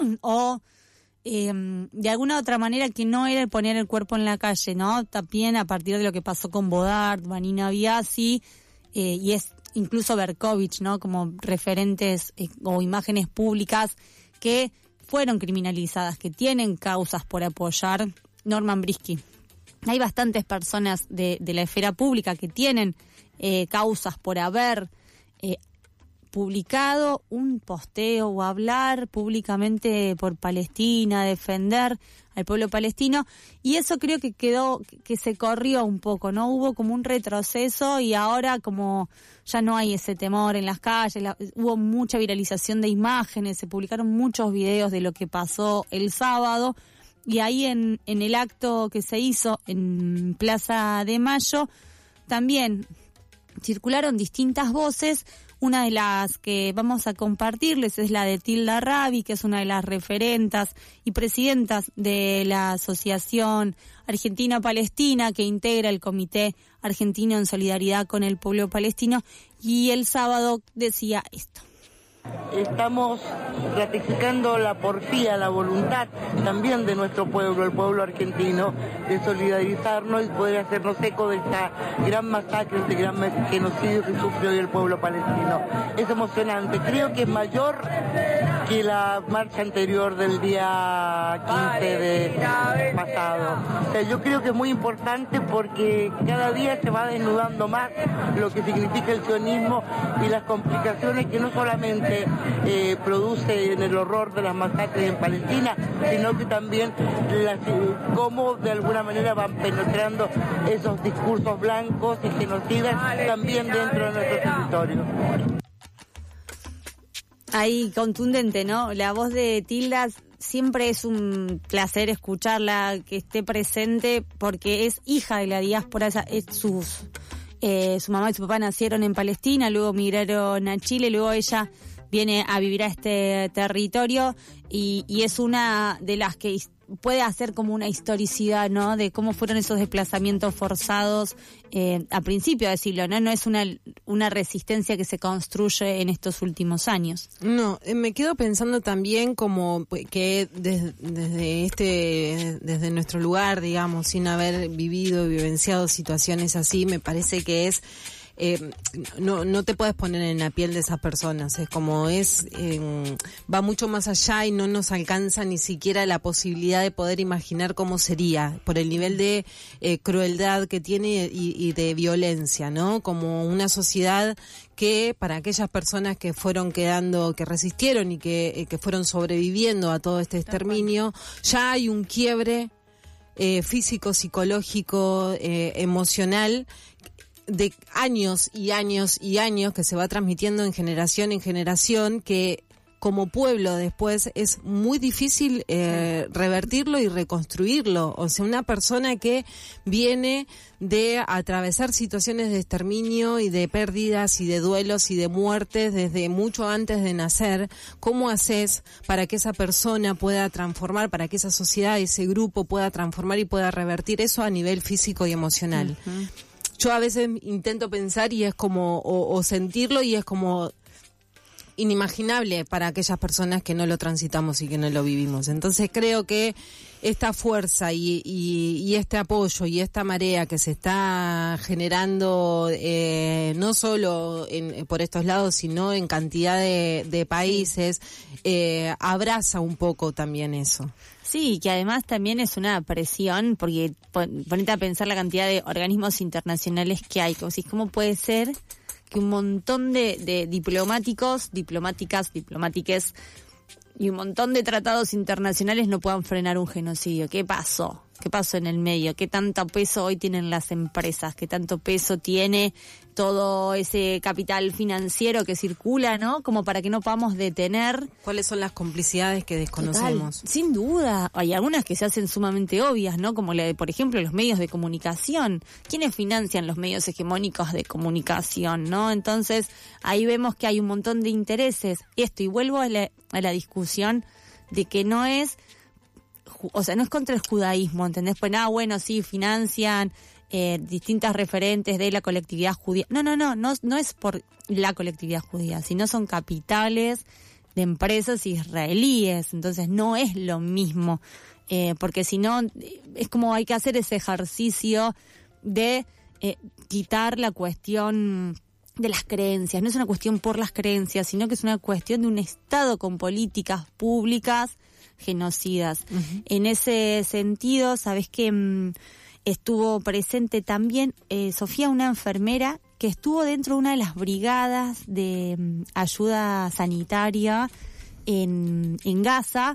o eh, de alguna otra manera que no era el poner el cuerpo en la calle, ¿no? También a partir de lo que pasó con Bodart, Vanina Biasi eh, y es incluso Berkovich, ¿no? Como referentes eh, o imágenes públicas que fueron criminalizadas, que tienen causas por apoyar. Norman Brisky. Hay bastantes personas de, de la esfera pública que tienen eh, causas por haber eh, publicado un posteo o hablar públicamente por Palestina, defender al pueblo palestino, y eso creo que quedó, que se corrió un poco, ¿no? Hubo como un retroceso y ahora como ya no hay ese temor en las calles, la, hubo mucha viralización de imágenes, se publicaron muchos videos de lo que pasó el sábado. Y ahí en, en el acto que se hizo en Plaza de Mayo también circularon distintas voces. Una de las que vamos a compartirles es la de Tilda Rabi, que es una de las referentas y presidentas de la Asociación Argentina-Palestina, que integra el Comité Argentino en Solidaridad con el Pueblo Palestino, y el sábado decía esto. Estamos ratificando la porfía, la voluntad también de nuestro pueblo, el pueblo argentino, de solidarizarnos y poder hacernos eco de esta gran masacre, este gran genocidio que sufrió hoy el pueblo palestino. Es emocionante, creo que es mayor que la marcha anterior del día quince de pasado. O sea, yo creo que es muy importante porque cada día se va desnudando más lo que significa el sionismo y las complicaciones que no solamente Eh, produce en el horror de las masacres en Palestina, sino que también las, cómo de alguna manera van penetrando esos discursos blancos y genocidas también dentro de nuestro territorio. Ahí contundente, ¿no? La voz de Tilda siempre es un placer escucharla, que esté presente, porque es hija de la diáspora, esa, es sus, eh, su mamá y su papá nacieron en Palestina, luego migraron a Chile, luego ella viene a vivir a este territorio y, y es una de las que puede hacer como una historicidad, ¿no? De cómo fueron esos desplazamientos forzados eh, a principio del siglo, ¿no? No es una, una resistencia que se construye en estos últimos años. No, eh, me quedo pensando también como que desde, desde este, desde nuestro lugar, digamos, sin haber vivido y vivenciado situaciones así, me parece que es Eh, no no te puedes poner en la piel de esas personas, es como es eh, va mucho más allá y no nos alcanza ni siquiera la posibilidad de poder imaginar cómo sería por el nivel de eh, crueldad que tiene y, y de violencia, ¿no? Como una sociedad que para aquellas personas que fueron quedando, que resistieron y que, eh, que fueron sobreviviendo a todo este exterminio, ya hay un quiebre eh, físico, psicológico, eh, emocional, de años y años y años que se va transmitiendo en generación en generación, que como pueblo después es muy difícil eh, revertirlo y reconstruirlo. O sea, una persona que viene de atravesar situaciones de exterminio y de pérdidas y de duelos y de muertes desde mucho antes de nacer, ¿cómo haces para que esa persona pueda transformar, para que esa sociedad, ese grupo pueda transformar y pueda revertir eso a nivel físico y emocional? Uh-huh. Yo a veces intento pensar y es como, o, o sentirlo y es como inimaginable para aquellas personas que no lo transitamos y que no lo vivimos. Entonces creo que esta fuerza y, y, y este apoyo y esta marea que se está generando eh, no solo en, por estos lados, sino en cantidad de, de países, eh, abraza un poco también eso. Sí, que además también es una presión, porque ponete a pensar la cantidad de organismos internacionales que hay. Como si, ¿cómo puede ser que un montón de, de diplomáticos, diplomáticas, diplomátiques y un montón de tratados internacionales no puedan frenar un genocidio? ¿Qué pasó? ¿Qué pasó en el medio? ¿Qué tanto peso hoy tienen las empresas? ¿Qué tanto peso tiene todo ese capital financiero que circula, ¿no? Como para que no podamos detener. ¿Cuáles son las complicidades que desconocemos? Total, sin duda. Hay algunas que se hacen sumamente obvias, ¿no? Como la de, por ejemplo, los medios de comunicación. ¿Quiénes financian los medios hegemónicos de comunicación, no? Entonces, ahí vemos que hay un montón de intereses. Esto, y vuelvo a la, a la discusión de que no es o sea, no es contra el judaísmo, ¿entendés? Pues nada, bueno, sí, financian eh, distintas referentes de la colectividad judía. No, no, no, no, no es por la colectividad judía, sino son capitales de empresas israelíes, entonces no es lo mismo, eh, porque si no, es como hay que hacer ese ejercicio de eh, quitar la cuestión de las creencias. No es una cuestión por las creencias, sino que es una cuestión de un Estado con políticas públicas genocidas. Uh-huh. En ese sentido, sabes que mmm, estuvo presente también eh, Sofía, una enfermera que estuvo dentro de una de las brigadas de mmm, ayuda sanitaria en, en Gaza,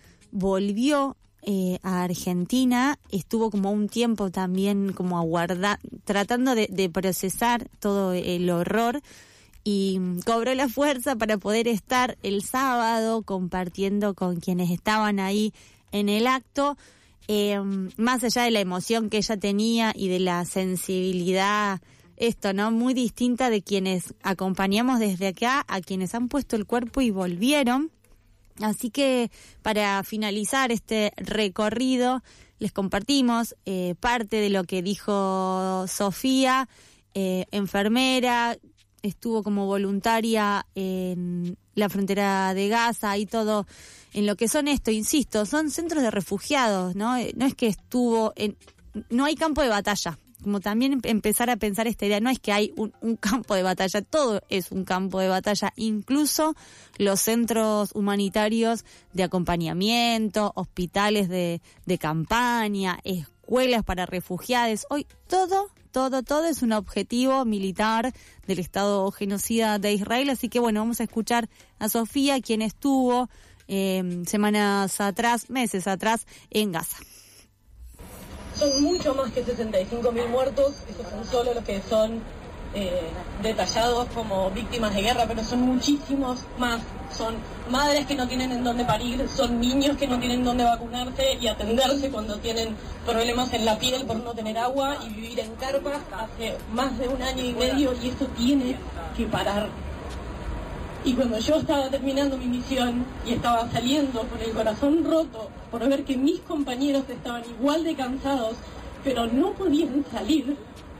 volvió Eh, a Argentina, estuvo como un tiempo también como aguarda, tratando de, de procesar todo el horror y cobró la fuerza para poder estar el sábado compartiendo con quienes estaban ahí en el acto, eh, más allá de la emoción que ella tenía y de la sensibilidad, esto, ¿no? Muy distinta de quienes acompañamos desde acá a quienes han puesto el cuerpo y volvieron. Así que para finalizar este recorrido les compartimos eh, parte de lo que dijo Sofía, eh, enfermera, estuvo como voluntaria en la frontera de Gaza y todo en lo que son esto, insisto, son centros de refugiados, ¿no? No es que estuvo en, no hay campo de batalla. Como también empezar a pensar esta idea, no es que hay un, un campo de batalla, todo es un campo de batalla, incluso los centros humanitarios de acompañamiento, hospitales de, de campaña, escuelas para refugiados, hoy todo, todo, todo es un objetivo militar del Estado genocida de Israel, así que bueno, vamos a escuchar a Sofía, quien estuvo eh, semanas atrás, meses atrás en Gaza. Son mucho más que sesenta y cinco mil muertos, esos son solo los que son eh, detallados como víctimas de guerra, pero son muchísimos más. Son madres que no tienen en dónde parir, son niños que no tienen dónde vacunarse y atenderse cuando tienen problemas en la piel por no tener agua y vivir en carpas hace más de un año y medio y esto tiene que parar. Y cuando yo estaba terminando mi misión y estaba saliendo con el corazón roto por ver que mis compañeros estaban igual de cansados, pero no podían salir,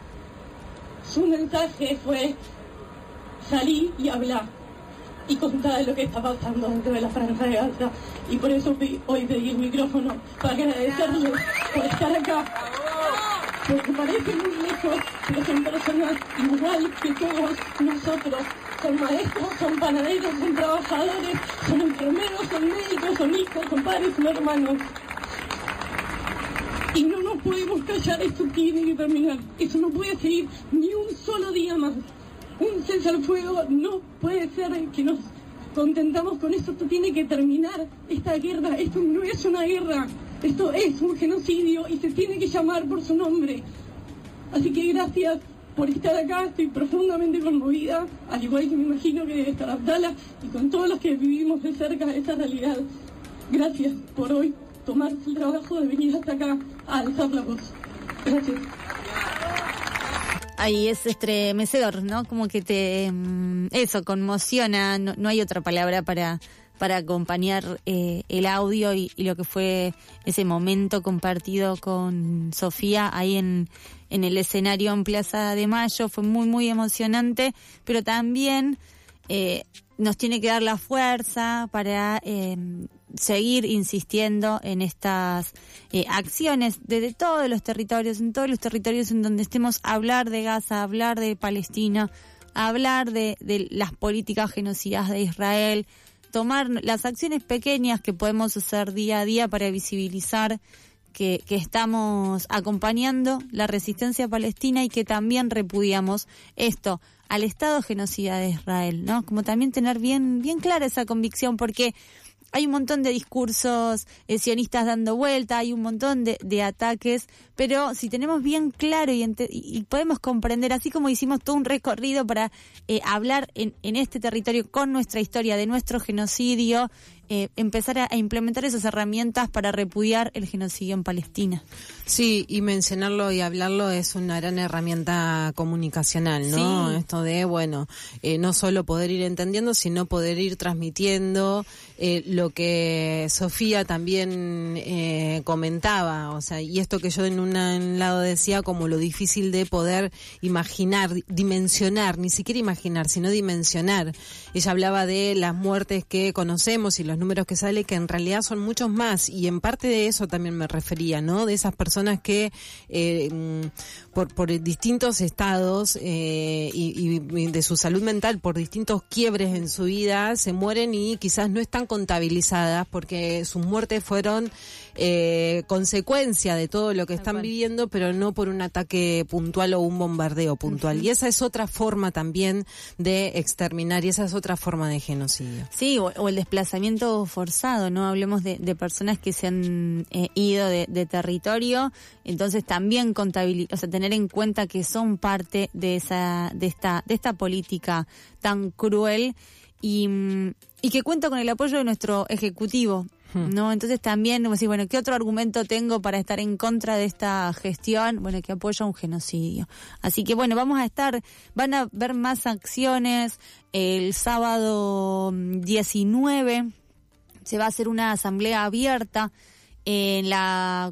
su mensaje fue: salí y hablá y contá de lo que está pasando dentro de la Franja de Gaza. Y por eso hoy pedí el micrófono para agradecerles por estar acá. Porque parece muy lejos, pero son personas igual que todos nosotros. Son maestros, son panaderos, son trabajadores, son enfermeros, son médicos, son hijos, son padres, son hermanos. Y no nos podemos callar, esto tiene que terminar. Eso no puede seguir ni un solo día más. Un cese al fuego no puede ser que nos contentamos con esto. Esto tiene que terminar, esta guerra. Esto no es una guerra, esto es un genocidio y se tiene que llamar por su nombre. Así que gracias por estar acá, estoy profundamente conmovida, al igual que me imagino que debe estar Abdala y con todos los que vivimos de cerca esta realidad. Gracias por hoy tomarse el trabajo de venir hasta acá a alzar la voz. Gracias. Ahí es estremecedor, ¿no? Como que te, eso, conmociona, no, no hay otra palabra para para acompañar eh, el audio y, y lo que fue ese momento compartido con Sofía ahí en, en el escenario en Plaza de Mayo. Fue muy, muy emocionante, pero también eh, nos tiene que dar la fuerza para eh, seguir insistiendo en estas eh, acciones desde todos los territorios, en todos los territorios en donde estemos, hablar de Gaza, hablar de Palestina, hablar de, de las políticas genocidas de Israel, tomar las acciones pequeñas que podemos hacer día a día para visibilizar que, que estamos acompañando la resistencia palestina y que también repudiamos esto al Estado genocida de Israel, ¿no? Como también tener bien, bien clara esa convicción, porque hay un montón de discursos eh, sionistas dando vuelta, hay un montón de, de ataques, pero si tenemos bien claro y, ente- y podemos comprender, así como hicimos todo un recorrido para eh, hablar en, en este territorio con nuestra historia de nuestro genocidio, eh, empezar a, a implementar esas herramientas para repudiar el genocidio en Palestina. Sí, y mencionarlo y hablarlo es una gran herramienta comunicacional, ¿no? Sí. Esto de, bueno, eh, no solo poder ir entendiendo, sino poder ir transmitiendo eh, lo que Sofía también eh, comentaba, o sea, y esto que yo en una, en un lado decía como lo difícil de poder imaginar, dimensionar, ni siquiera imaginar, sino dimensionar. Ella hablaba de las muertes que conocemos y los números que salen, que en realidad son muchos más, y en parte de eso también me refería, ¿no? De esas personas que eh, por, por distintos estados eh, y, y de su salud mental, por distintos quiebres en su vida, se mueren y quizás no están contabilizadas porque sus muertes fueron eh, consecuencia de todo lo que están viviendo, pero no por un ataque puntual o un bombardeo puntual. Uh-huh. Y esa es otra forma también de exterminar, y esa es otra forma de genocidio. Sí, o, o el desplazamiento forzado, ¿no? Hablemos de, de personas que se han eh, ido de, de territorio, entonces también contabilizar, o sea, tener en cuenta que son parte de esa, de esta, de esta política tan cruel y, y que cuenta con el apoyo de nuestro ejecutivo, ¿no? Entonces también, como decir, bueno, ¿qué otro argumento tengo para estar en contra de esta gestión? Bueno, que apoya un genocidio. Así que bueno, vamos a estar, van a ver más acciones. El sábado diecinueve se va a hacer una asamblea abierta en la,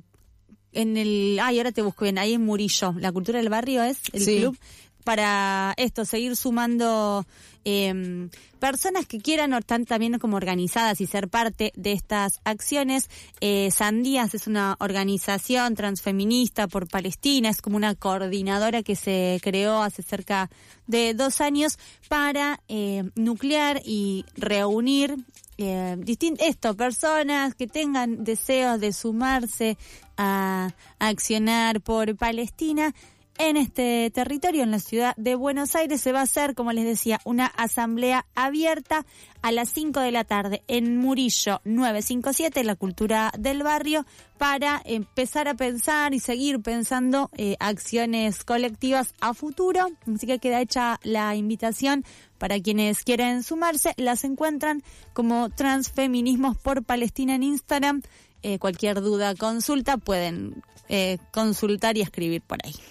en el, ay, ahora te busco bien, ahí en Murillo, la Cultura del Barrio es el sí. club, para esto, seguir sumando eh, personas que quieran estar también como organizadas y ser parte de estas acciones. Eh, Sandías es una organización transfeminista por Palestina, es como una coordinadora que se creó hace cerca de dos años para eh, nuclear y reunir eh, distint- esto, personas que tengan deseos de sumarse a, a accionar por Palestina. En este territorio, en la ciudad de Buenos Aires, se va a hacer, como les decía, una asamblea abierta a las cinco de la tarde en Murillo novecientos cincuenta y siete, la Cultura del Barrio, para empezar a pensar y seguir pensando eh, acciones colectivas a futuro. Así que queda hecha la invitación para quienes quieren sumarse. Las encuentran como Transfeminismos por Palestina en Instagram. Eh, cualquier duda, consulta, pueden eh, consultar y escribir por ahí.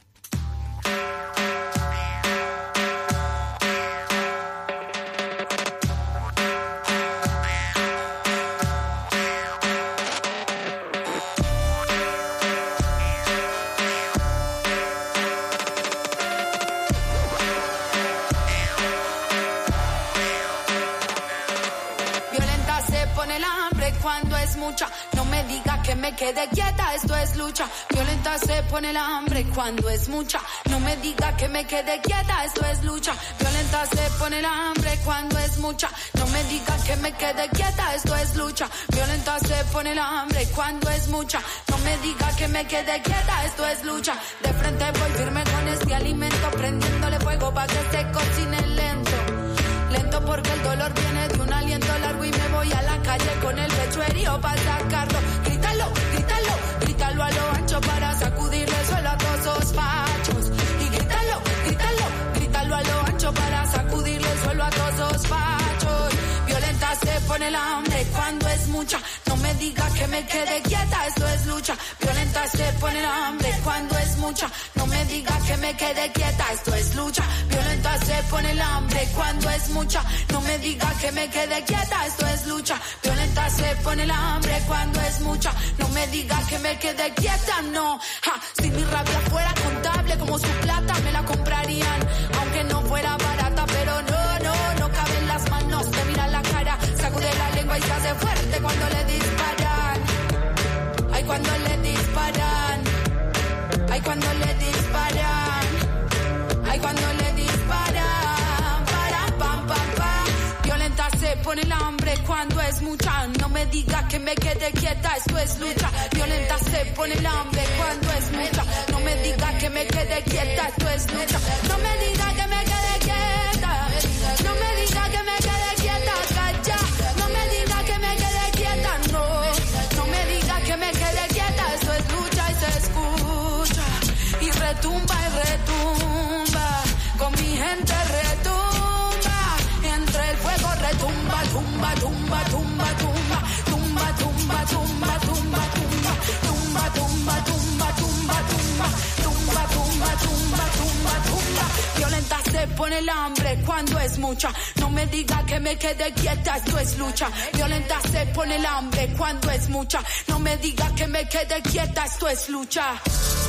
No me diga que me quede quieta, esto es lucha. Violenta se pone el hambre cuando es mucha. No me diga que me quede quieta, esto es lucha. Violenta se pone el hambre cuando es mucha. No me diga que me quede quieta, esto es lucha. Violenta se pone el hambre cuando es mucha. No me diga que me quede quieta, esto es lucha. De frente voy firme con este alimento, prendiéndole fuego para que se cocine lento. Lento porque el dolor viene de un aliento largo y me voy a la calle con el pecho herido para sacarlo. Grítalo, grítalo, grítalo a lo ancho para sacudirle el suelo a todos esos fachos. Y grítalo, grítalo, grítalo a lo ancho para sacudirle el suelo a todos esos fachos. Violenta se pone el hambre cuando es mucha. No me diga que me quede quieta, esto es lucha. Violenta se pone el hambre cuando es mucha. No me diga que me quede quieta, esto es lucha. Violenta se pone el hambre cuando es mucha. No me diga que me quede quieta, esto es lucha. Violenta se pone el hambre cuando es mucha. No me diga que me quede quieta, no. Ja, si mi rabia fuera contable como su plata me la comprarían, aunque no fuera barata, pero no, no, no caben las manos, te mira la cara, sacude la lengua y se hace fuerte cuando le disparan. Ay, cuando le disparan. Ay, cuando le disparan. Ay, cuando le disparan. Para, pam, pam, pam. Violenta se pone el hambre cuando es mucha. No me diga que me quede quieta, esto es lucha. Violenta se pone el hambre cuando es mucha. No me diga que me quede quieta, esto es lucha. No me diga que me quede quieta. No me diga que me quede quieta, calla. No me diga que me quede quieta, no. No me diga que me quede quieta, esto es lucha y se escucha. Y retumba y retumba, con mi gente retumba, entre el fuego retumba, tumba, tumba, tumba, tumba, tumba, tumba, tumba, tumba, tumba, tumba, tumba, tumba, tumba, tumba, tumba, tumba, tumba, tumba, tumba. Violenta se pone el hambre cuando es mucha. No me diga que me quede quieta, esto es lucha. Violenta se pone el hambre cuando es mucha. No me diga que me quede quieta, esto es lucha.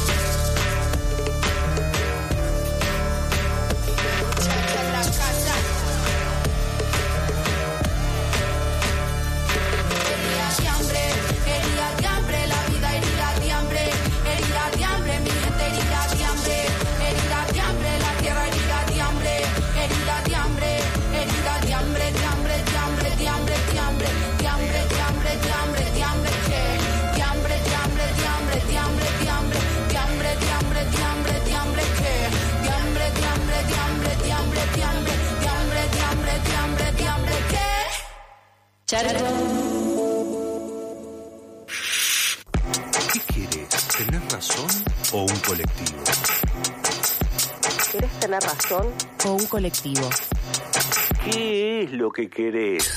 ¿Qué quieres? ¿Tener razón o un colectivo? ¿Querés tener razón o un colectivo? ¿Qué es lo que querés?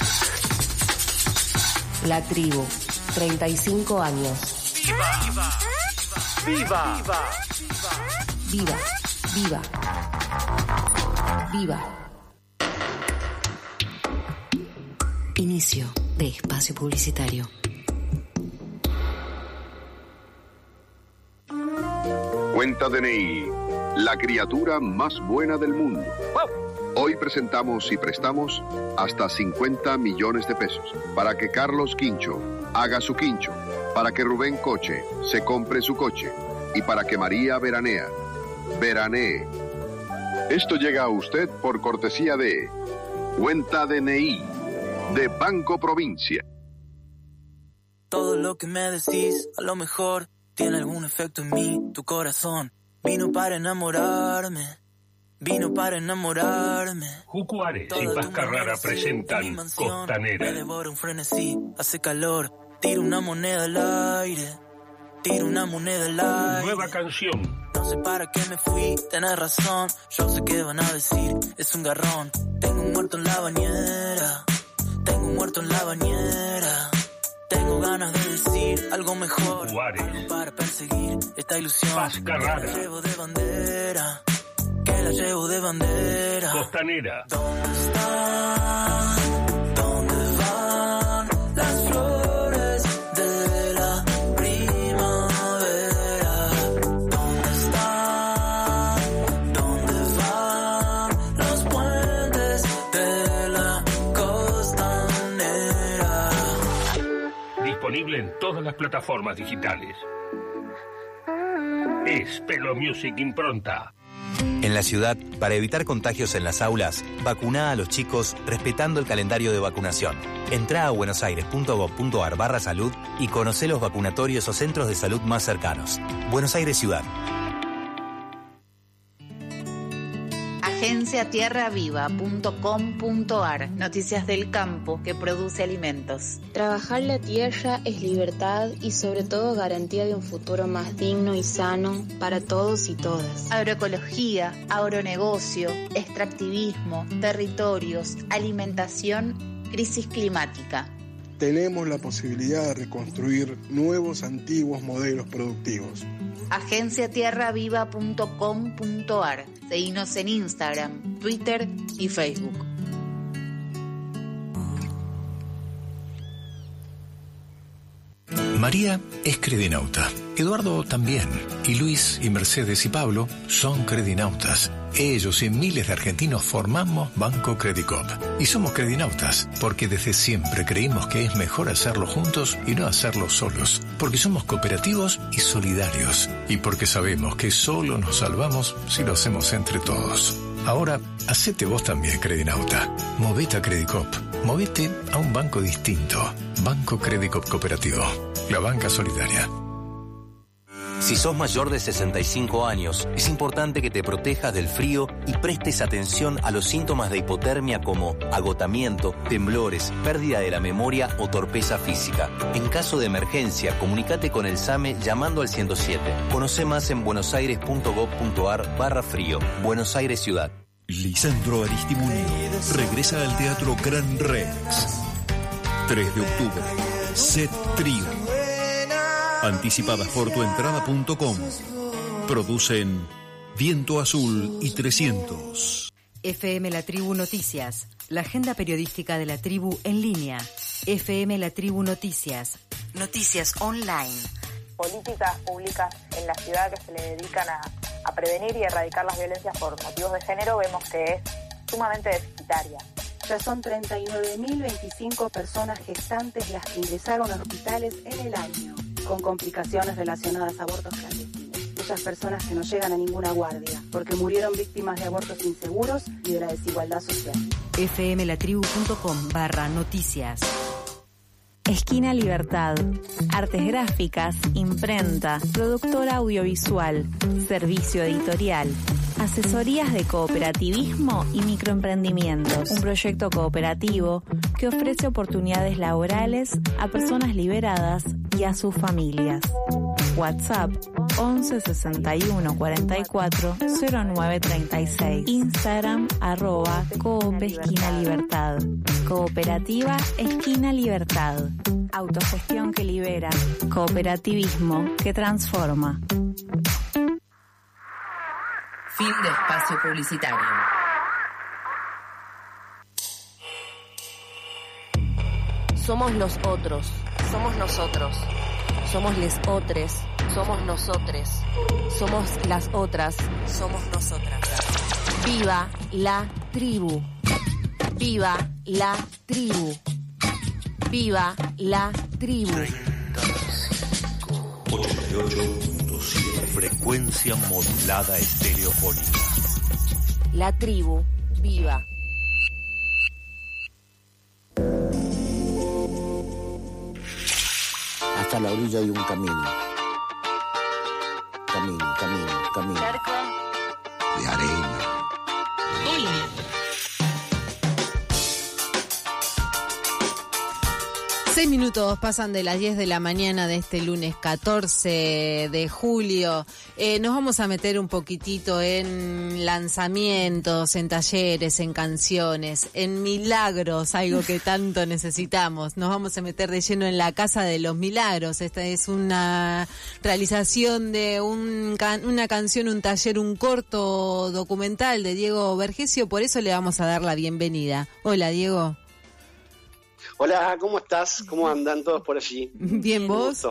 La tribu, treinta y cinco años. ¡Viva! ¡Viva! ¡Viva! Viva, viva, viva. Inicio de espacio publicitario. Cuenta D N I, la criatura más buena del mundo. Hoy presentamos y prestamos hasta cincuenta millones de pesos para que Carlos Quincho haga su quincho, para que Rubén Coche se compre su coche y para que María Veranea veranee. Esto llega a usted por cortesía de Cuenta D N I de Banco Provincia. Todo lo que me decís, a lo mejor tiene algún efecto en mí. Tu corazón vino para enamorarme, vino para enamorarme. Jucuares y Paz Carrara presentan Costanera. Me devora un frenesí, hace calor, tiro una moneda al aire, tiro una moneda al aire. Nueva canción. No sé para qué me fui, tenés razón, yo sé qué van a decir, es un garrón. Tengo un muerto en la bañera, tengo un muerto en la bañera. Tengo ganas de decir algo mejor, algo para perseguir esta ilusión. Paz Carrara. Que la llevo de bandera, que la llevo de bandera. Costanera. ¿Dónde están? ¿Dónde van las flores de la primavera? ¿Dónde están? ¿Dónde van los puentes de la costanera? Disponible en todas las plataformas digitales. Es Pelo Music Impronta. En la ciudad, para evitar contagios en las aulas, vacuná a los chicos respetando el calendario de vacunación. Entrá a buenosaires.gov.ar barra salud y conocé los vacunatorios o centros de salud más cercanos. Buenos Aires Ciudad. agencia tierra viva punto com punto ar. Noticias del campo que produce alimentos. Trabajar la tierra es libertad y sobre todo garantía de un futuro más digno y sano para todos y todas. Agroecología, agronegocio, extractivismo, territorios, alimentación, crisis climática. Tenemos la posibilidad de reconstruir nuevos antiguos modelos productivos. agencia tierra viva punto com punto ar. Seguinos en Instagram, Twitter y Facebook. María es credinauta, Eduardo también, y Luis y Mercedes y Pablo son credinautas. Ellos y miles de argentinos formamos Banco Credicop. Y somos credinautas porque desde siempre creímos que es mejor hacerlo juntos y no hacerlo solos. Porque somos cooperativos y solidarios. Y porque sabemos que solo nos salvamos si lo hacemos entre todos. Ahora, hacete vos también, credinauta. Movete a Credicop. Movete a un banco distinto. Banco Credicop Cooperativo. La banca solidaria. Si sos mayor de sesenta y cinco años, es importante que te protejas del frío y prestes atención a los síntomas de hipotermia como agotamiento, temblores, pérdida de la memoria o torpeza física. En caso de emergencia, comunícate con el SAME llamando al ciento siete. Conoce más en buenosaires.gov.ar barra frío. Buenos Aires Ciudad. Lisandro Aristimuño regresa al Teatro Gran Rex. tres de octubre. Set Trío. Anticipadas por tuentrada punto com. Producen Viento Azul y trescientos. F M La Tribu Noticias. La agenda periodística de la tribu en línea. F M La Tribu Noticias. Noticias online. Políticas públicas en la ciudad que se le dedican a, a prevenir y erradicar las violencias por motivos de género, vemos que es sumamente deficitaria. Ya son treinta y nueve mil veinticinco personas gestantes las que ingresaron a hospitales en el año, con complicaciones relacionadas a abortos clandestinos. Muchas personas que no llegan a ninguna guardia, porque murieron víctimas de abortos inseguros y de la desigualdad social. F M La Tribu punto com barra noticias. Esquina Libertad, artes gráficas, imprenta, productora audiovisual, servicio editorial, asesorías de cooperativismo y microemprendimientos. Un proyecto cooperativo que ofrece oportunidades laborales a personas liberadas y a sus familias. WhatsApp once sesenta y uno cuarenta y cuatro cero nueve treinta y seis. Instagram arroba Coop Esquina Libertad. Cooperativa Esquina Libertad. Autogestión que libera. Cooperativismo que transforma. Fin de espacio publicitario. Somos los otros. Somos nosotros. Somos les otres. Somos nosotres. Somos las otras. Somos nosotras. Viva la tribu. Viva la tribu. Viva la tribu. ochenta y ocho punto siete Frecuencia modulada estereofónica. La tribu viva. Hasta la orilla hay un camino. Camino, camino, camino. Cerco. De arena. Hola. Seis minutos pasan de las diez de la mañana de este lunes catorce de julio. Eh, nos vamos a meter un poquitito en lanzamientos, en talleres, en canciones, en milagros, algo que tanto necesitamos. Nos vamos a meter de lleno en la Casa de los Milagros. Esta es una realización de un can- una canción, un taller, un corto documental de Diego Vergesio. Por eso le vamos a dar la bienvenida. Hola, Diego. Hola, ¿cómo estás? ¿Cómo andan todos por allí? Bien, ¿vos?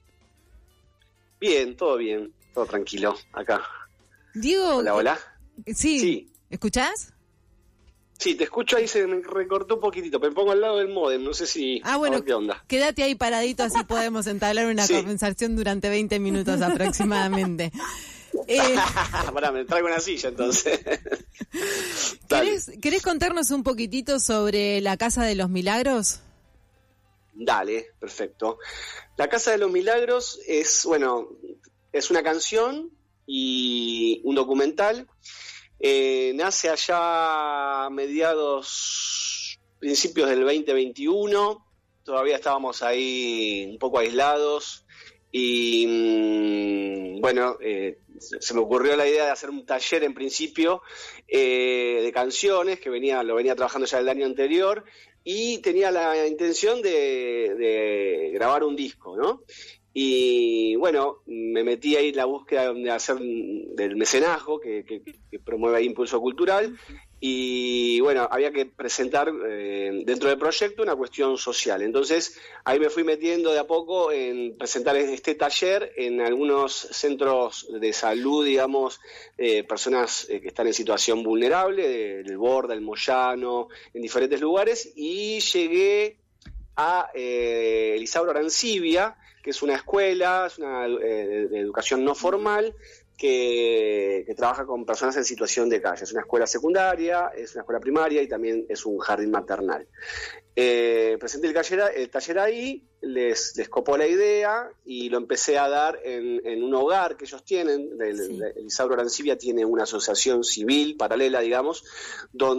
Bien, todo bien, todo tranquilo acá. Diego. Hola, hola. Sí. Sí. ¿Escuchás? Sí, te escucho ahí, se me recortó un poquitito, me pongo al lado del módem, no sé si... Ah, bueno, a ver qué onda. Quédate ahí paradito, así podemos entablar una Sí. conversación durante veinte minutos aproximadamente. Eh, Pará, me traigo una silla entonces. ¿querés, ¿Querés contarnos un poquitito sobre la Casa de los Milagros? Dale, perfecto. La Casa de los Milagros es, bueno, es una canción y un documental. Eh, nace allá a mediados, principios del veinte veintiuno. Todavía estábamos ahí un poco aislados. Y mmm, bueno, eh, se me ocurrió la idea de hacer un taller en principio eh, de canciones, que venía lo venía trabajando ya el año anterior, y tenía la intención de, de grabar un disco, ¿no? Y bueno, me metí ahí en la búsqueda de hacer del mecenazgo que, que, que promueve ahí Impulso Cultural, y bueno, había que presentar eh, dentro del proyecto una cuestión social. Entonces ahí me fui metiendo de a poco en presentar este taller en algunos centros de salud, digamos, eh, personas eh, que están en situación vulnerable, del Borda, el Moyano, en diferentes lugares, y llegué a eh, Elisauro Arancibia, que es una escuela, es una eh, de educación no formal, que, que trabaja con personas en situación de calle. Es una escuela secundaria, es una escuela primaria y también es un jardín maternal. Eh, presenté el taller, el taller ahí, les, les copó la idea y lo empecé a dar en, en un hogar que ellos tienen. El, sí. el Isauro Arancibia tiene una asociación civil paralela, digamos,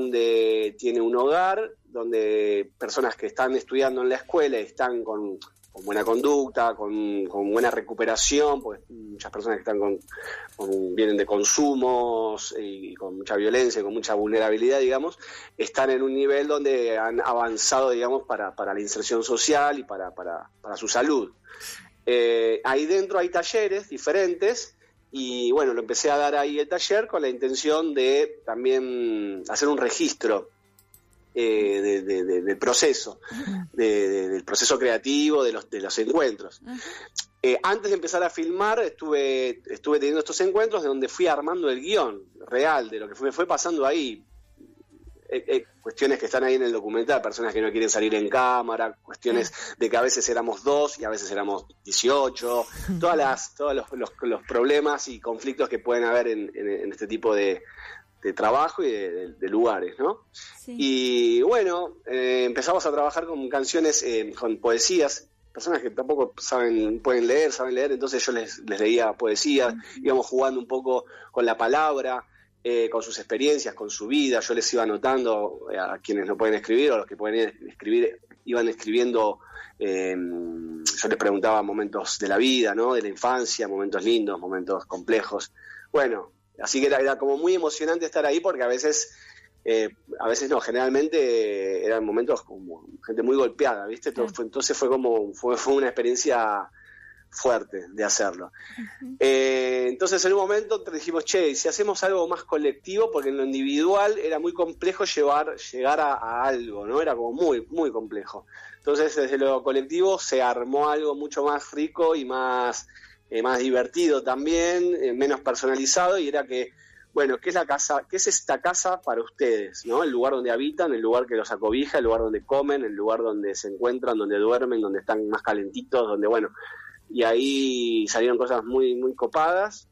donde tiene un hogar, donde personas que están estudiando en la escuela y están con con buena conducta, con, con buena recuperación, porque muchas personas que están con, con vienen de consumos y, y con mucha violencia, con mucha vulnerabilidad, digamos, están en un nivel donde han avanzado, digamos, para, para la inserción social y para, para, para su salud. Eh, ahí dentro hay talleres diferentes y bueno, lo empecé a dar ahí el taller con la intención de también hacer un registro Eh, de, de, de, del proceso, de, de, del proceso creativo, de los, de los encuentros. Uh-huh. Eh, antes de empezar a filmar, estuve, estuve teniendo estos encuentros de donde fui armando el guión real de lo que me fue pasando ahí. Eh, eh, cuestiones que están ahí en el documental, personas que no quieren salir en cámara, cuestiones uh-huh. de que a veces éramos dos y a veces éramos dieciocho, todas las, todos los, los, los problemas y conflictos que pueden haber en, en, en este tipo de de trabajo y de, de, de lugares, ¿no? Sí. Y bueno, eh, empezamos a trabajar con canciones, eh, con poesías, personas que tampoco saben, pueden leer, saben leer, entonces yo les, les leía poesías, uh-huh. íbamos jugando un poco con la palabra, eh, con sus experiencias, con su vida, yo les iba anotando a quienes no pueden escribir o a los que pueden escribir, iban escribiendo, eh, yo les preguntaba momentos de la vida, ¿no? De la infancia, momentos lindos, momentos complejos, bueno. Así que era, era como muy emocionante estar ahí porque a veces, eh, a veces no, generalmente eh, eran momentos como gente muy golpeada, ¿viste? Entonces fue, entonces fue como, fue, fue una experiencia fuerte de hacerlo. Uh-huh. Eh, entonces en un momento dijimos, che, si hacemos algo más colectivo, porque en lo individual era muy complejo llevar, llegar a, a algo, ¿no? Era como muy, muy complejo. Entonces desde lo colectivo se armó algo mucho más rico y más... Eh, más divertido también, eh, menos personalizado, y era que, bueno, ¿qué es la casa? ¿Qué es esta casa para ustedes? ¿No? El lugar donde habitan, el lugar que los acobija, el lugar donde comen, el lugar donde se encuentran, donde duermen, donde están más calentitos, donde, bueno, y ahí salieron cosas muy, muy copadas,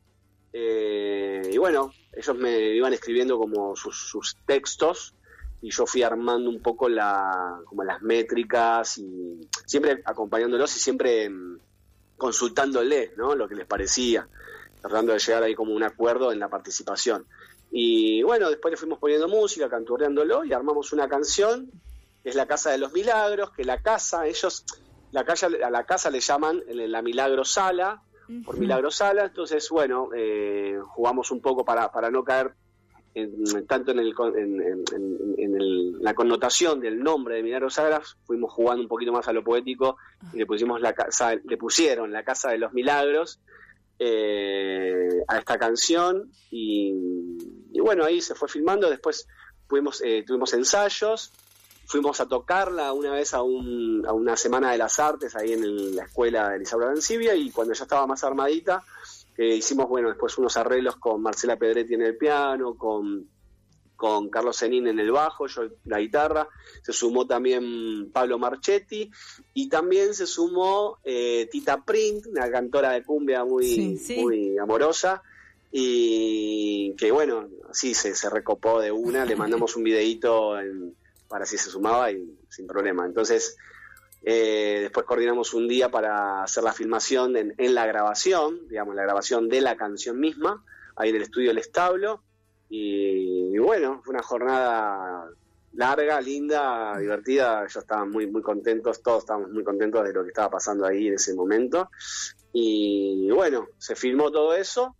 eh, y bueno, ellos me iban escribiendo como sus, sus textos, y yo fui armando un poco la, como las métricas, y siempre acompañándolos y siempre consultándole, ¿no? Lo que les parecía, tratando de llegar ahí como un acuerdo en la participación. Y bueno, después le fuimos poniendo música, canturreándolo y armamos una canción, que es La Casa de los Milagros, que la casa, ellos, la casa, a la casa le llaman la Milagro Sala, uh-huh. por Milagro Sala, entonces bueno, eh, jugamos un poco para, para no caer en, tanto en, el, en, en, en, en el, la connotación del nombre de Milagro Sala, fuimos jugando un poquito más a lo poético y le pusimos la casa, le pusieron La Casa de los Milagros eh, a esta canción y, y bueno, ahí se fue filmando, después fuimos, eh, tuvimos ensayos, fuimos a tocarla una vez a, un, a una Semana de las Artes ahí en el, la escuela de Isaura Arancibia, y cuando ya estaba más armadita Eh, hicimos, bueno, después unos arreglos con Marcela Pedretti en el piano, con, con Carlos Zenin en el bajo, yo la guitarra, se sumó también Pablo Marchetti, y también se sumó eh, Tita Print, una cantora de cumbia muy, sí, sí. muy amorosa, y que bueno, así se, se recopó de una, le mandamos un videíto en, para si se sumaba y sin problema. Entonces... Eh, después coordinamos un día para hacer la filmación en, en la grabación, digamos, la grabación de la canción misma, ahí en el estudio El Establo, y, y bueno, fue una jornada larga, linda, divertida, ellos estaban muy, muy contentos, todos estábamos muy contentos de lo que estaba pasando ahí en ese momento, y bueno, se filmó todo eso,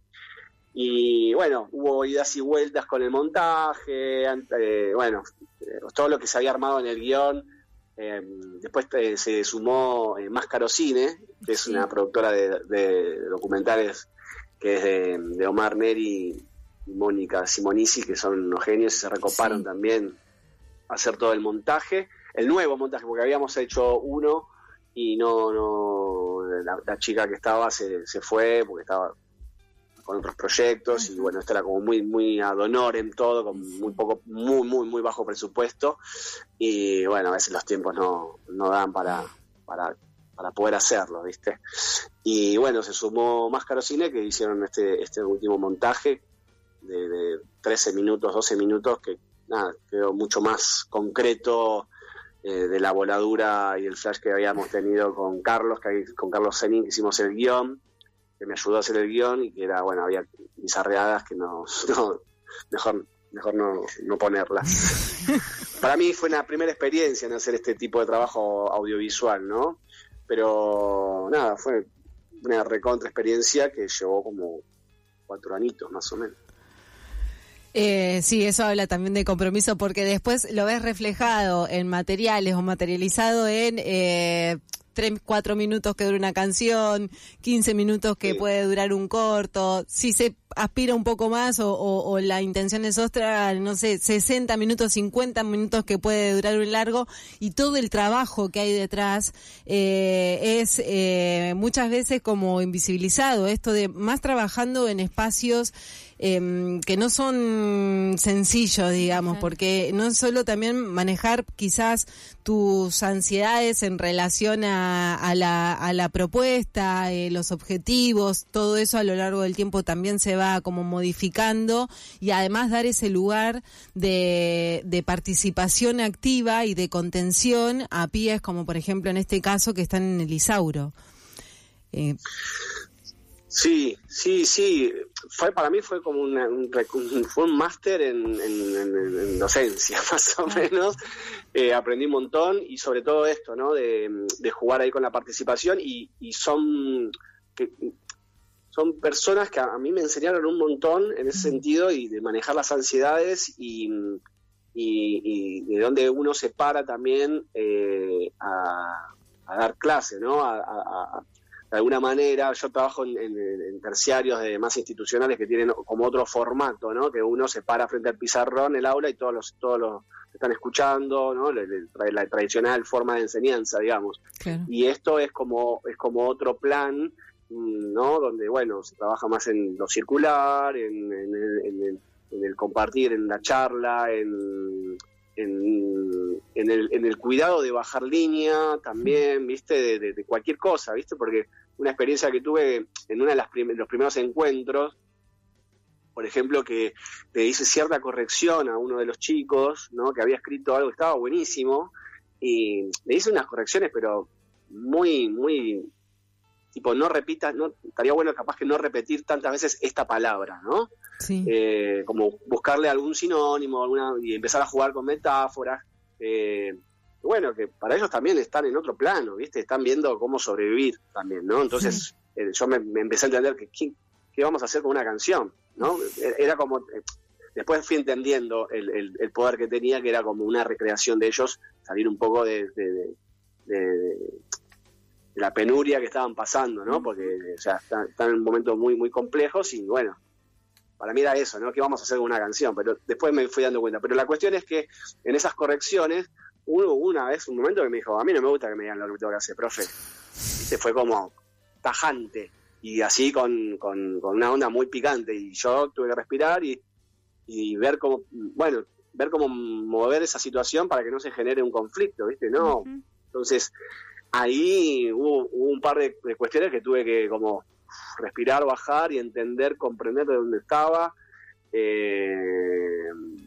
y bueno, hubo idas y vueltas con el montaje, eh, bueno, eh, todo lo que se había armado en el guión. Eh, después eh, se sumó eh, Máscaro Cine, que es sí. una productora de, de documentales que es de, de Omar Neri y Mónica Simonisi, que son unos genios y se recoparon sí. también a hacer todo el montaje, el nuevo montaje, porque habíamos hecho uno y no, no la, la chica que estaba se, se fue porque estaba con otros proyectos y bueno, esto era como muy muy ad honorem todo, con muy poco, muy muy muy bajo presupuesto y bueno, a veces los tiempos no, no dan para, para para poder hacerlo, ¿viste? Y bueno, se sumó Máscaro Cine, que hicieron este este último montaje de, de trece minutos, doce minutos, que nada, quedó mucho más concreto eh, de la voladura y el flash que habíamos tenido con Carlos, que con Carlos Zenin, que hicimos el guión, que me ayudó a hacer el guión y que era, bueno, había bizarreadas que no, no mejor, mejor no, no ponerlas. Para mí fue una primera experiencia en hacer este tipo de trabajo audiovisual, ¿no? pero nada, fue una recontra experiencia que llevó como cuatro añitos más o menos. Eh, sí, eso habla también de compromiso, porque después lo ves reflejado en materiales o materializado en eh, tres, cuatro minutos que dura una canción, quince minutos que sí. puede durar un corto. Si se aspira un poco más o, o, o la intención es otra, no sé, sesenta minutos, cincuenta minutos que puede durar un largo, y todo el trabajo que hay detrás eh, es eh, muchas veces como invisibilizado, esto de más trabajando en espacios Eh, que no son sencillos, digamos, porque no es solo también manejar quizás tus ansiedades en relación a, a, la, a la propuesta, eh, los objetivos, todo eso a lo largo del tiempo también se va como modificando, y además dar ese lugar de, de participación activa y de contención a pies, como por ejemplo en este caso que están en el Isauro. Eh, Sí, sí, sí. Fue para mí fue como una, un, un fue un máster en, en, en, en docencia, más o menos. Eh, aprendí un montón, y sobre todo esto, ¿no? De, de jugar ahí con la participación, y, y son que, son personas que a, a mí me enseñaron un montón en ese sentido, y de manejar las ansiedades y, y, y de donde uno se para también eh, a, a dar clase, ¿no? A, a, a de alguna manera, yo trabajo en, en, en terciarios de más institucionales que tienen como otro formato, ¿no? Que uno se para frente al pizarrón, el aula, y todos los todos los están escuchando, ¿no? La, la, la tradicional forma de enseñanza, digamos. Claro. Y esto es como es como otro plan, ¿no? Donde, bueno, se trabaja más en lo circular, en, en, el, en, el, en el compartir, en la charla, en... En, en, el, en el cuidado de bajar línea también, ¿viste? De, de, de cualquier cosa, ¿viste? Porque una experiencia que tuve en uno de las prim- los primeros encuentros, por ejemplo, que le hice cierta corrección a uno de los chicos, ¿no? Que había escrito algo que estaba buenísimo, y le hice unas correcciones, pero muy, muy... tipo, no repitas, no, estaría bueno capaz que no repetir tantas veces esta palabra, ¿no? Sí. Eh, como buscarle algún sinónimo, alguna, y empezar a jugar con metáforas. Eh, bueno, que para ellos también están en otro plano, ¿viste? Están viendo cómo sobrevivir también, ¿no? Entonces, sí. eh, yo me, me empecé a entender que ¿qué, qué vamos a hacer con una canción, ¿no? Era como... Eh, después fui entendiendo el, el, el poder que tenía, que era como una recreación de ellos, salir un poco de... de, de, de, de de la penuria que estaban pasando, ¿no? Porque, o sea, están, están en momentos muy, muy complejos, y bueno, para mí era eso, ¿no? ¿Qué vamos a hacer con una canción? Pero después me fui dando cuenta. Pero la cuestión es que en esas correcciones, hubo una vez, un momento que me dijo, a mí no me gusta que me digan lo que tengo que hacer, profe. ¿Viste? Fue como tajante, y así con, con, con una onda muy picante, y yo tuve que respirar y, y ver cómo, bueno, ver cómo mover esa situación para que no se genere un conflicto, ¿viste? No, uh-huh. Entonces... ahí hubo, hubo un par de, de cuestiones que tuve que como respirar, bajar y entender, comprender de dónde estaba. Eh,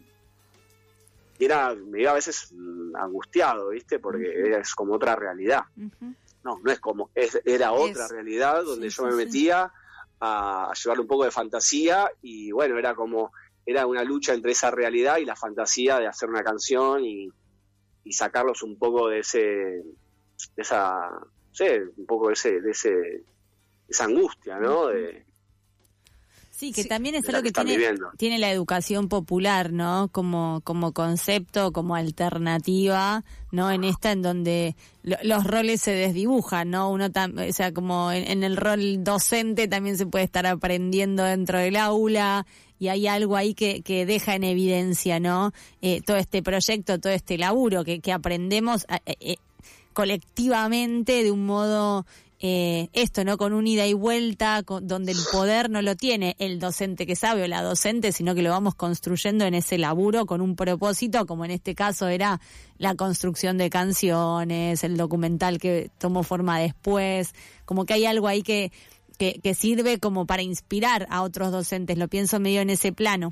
y era, me iba a veces angustiado, ¿viste? Porque uh-huh. es como otra realidad. Uh-huh. No, no es como, es, era otra es, realidad donde sí, yo me metía a, a llevarle un poco de fantasía, y bueno, era como, era una lucha entre esa realidad y la fantasía de hacer una canción y, y sacarlos un poco de ese... de esa, no sé, un poco de ese, de ese, de esa angustia, ¿no? De, sí, que sí, también es algo que, que tiene, tiene la educación popular, ¿no? Como, como concepto, como alternativa, ¿no? En esta, en donde lo, los roles se desdibujan, ¿no? Uno tam, o sea, como en, en el rol docente también se puede estar aprendiendo dentro del aula, y hay algo ahí que, que deja en evidencia, ¿no? Eh, todo este proyecto, todo este laburo que, que aprendemos eh, eh, colectivamente de un modo, eh, esto, ¿no? Con un ida y vuelta, con, donde el poder no lo tiene el docente que sabe o la docente, sino que lo vamos construyendo en ese laburo con un propósito, como en este caso era la construcción de canciones, el documental que tomó forma después, como que hay algo ahí que, que, que sirve como para inspirar a otros docentes, lo pienso medio en ese plano.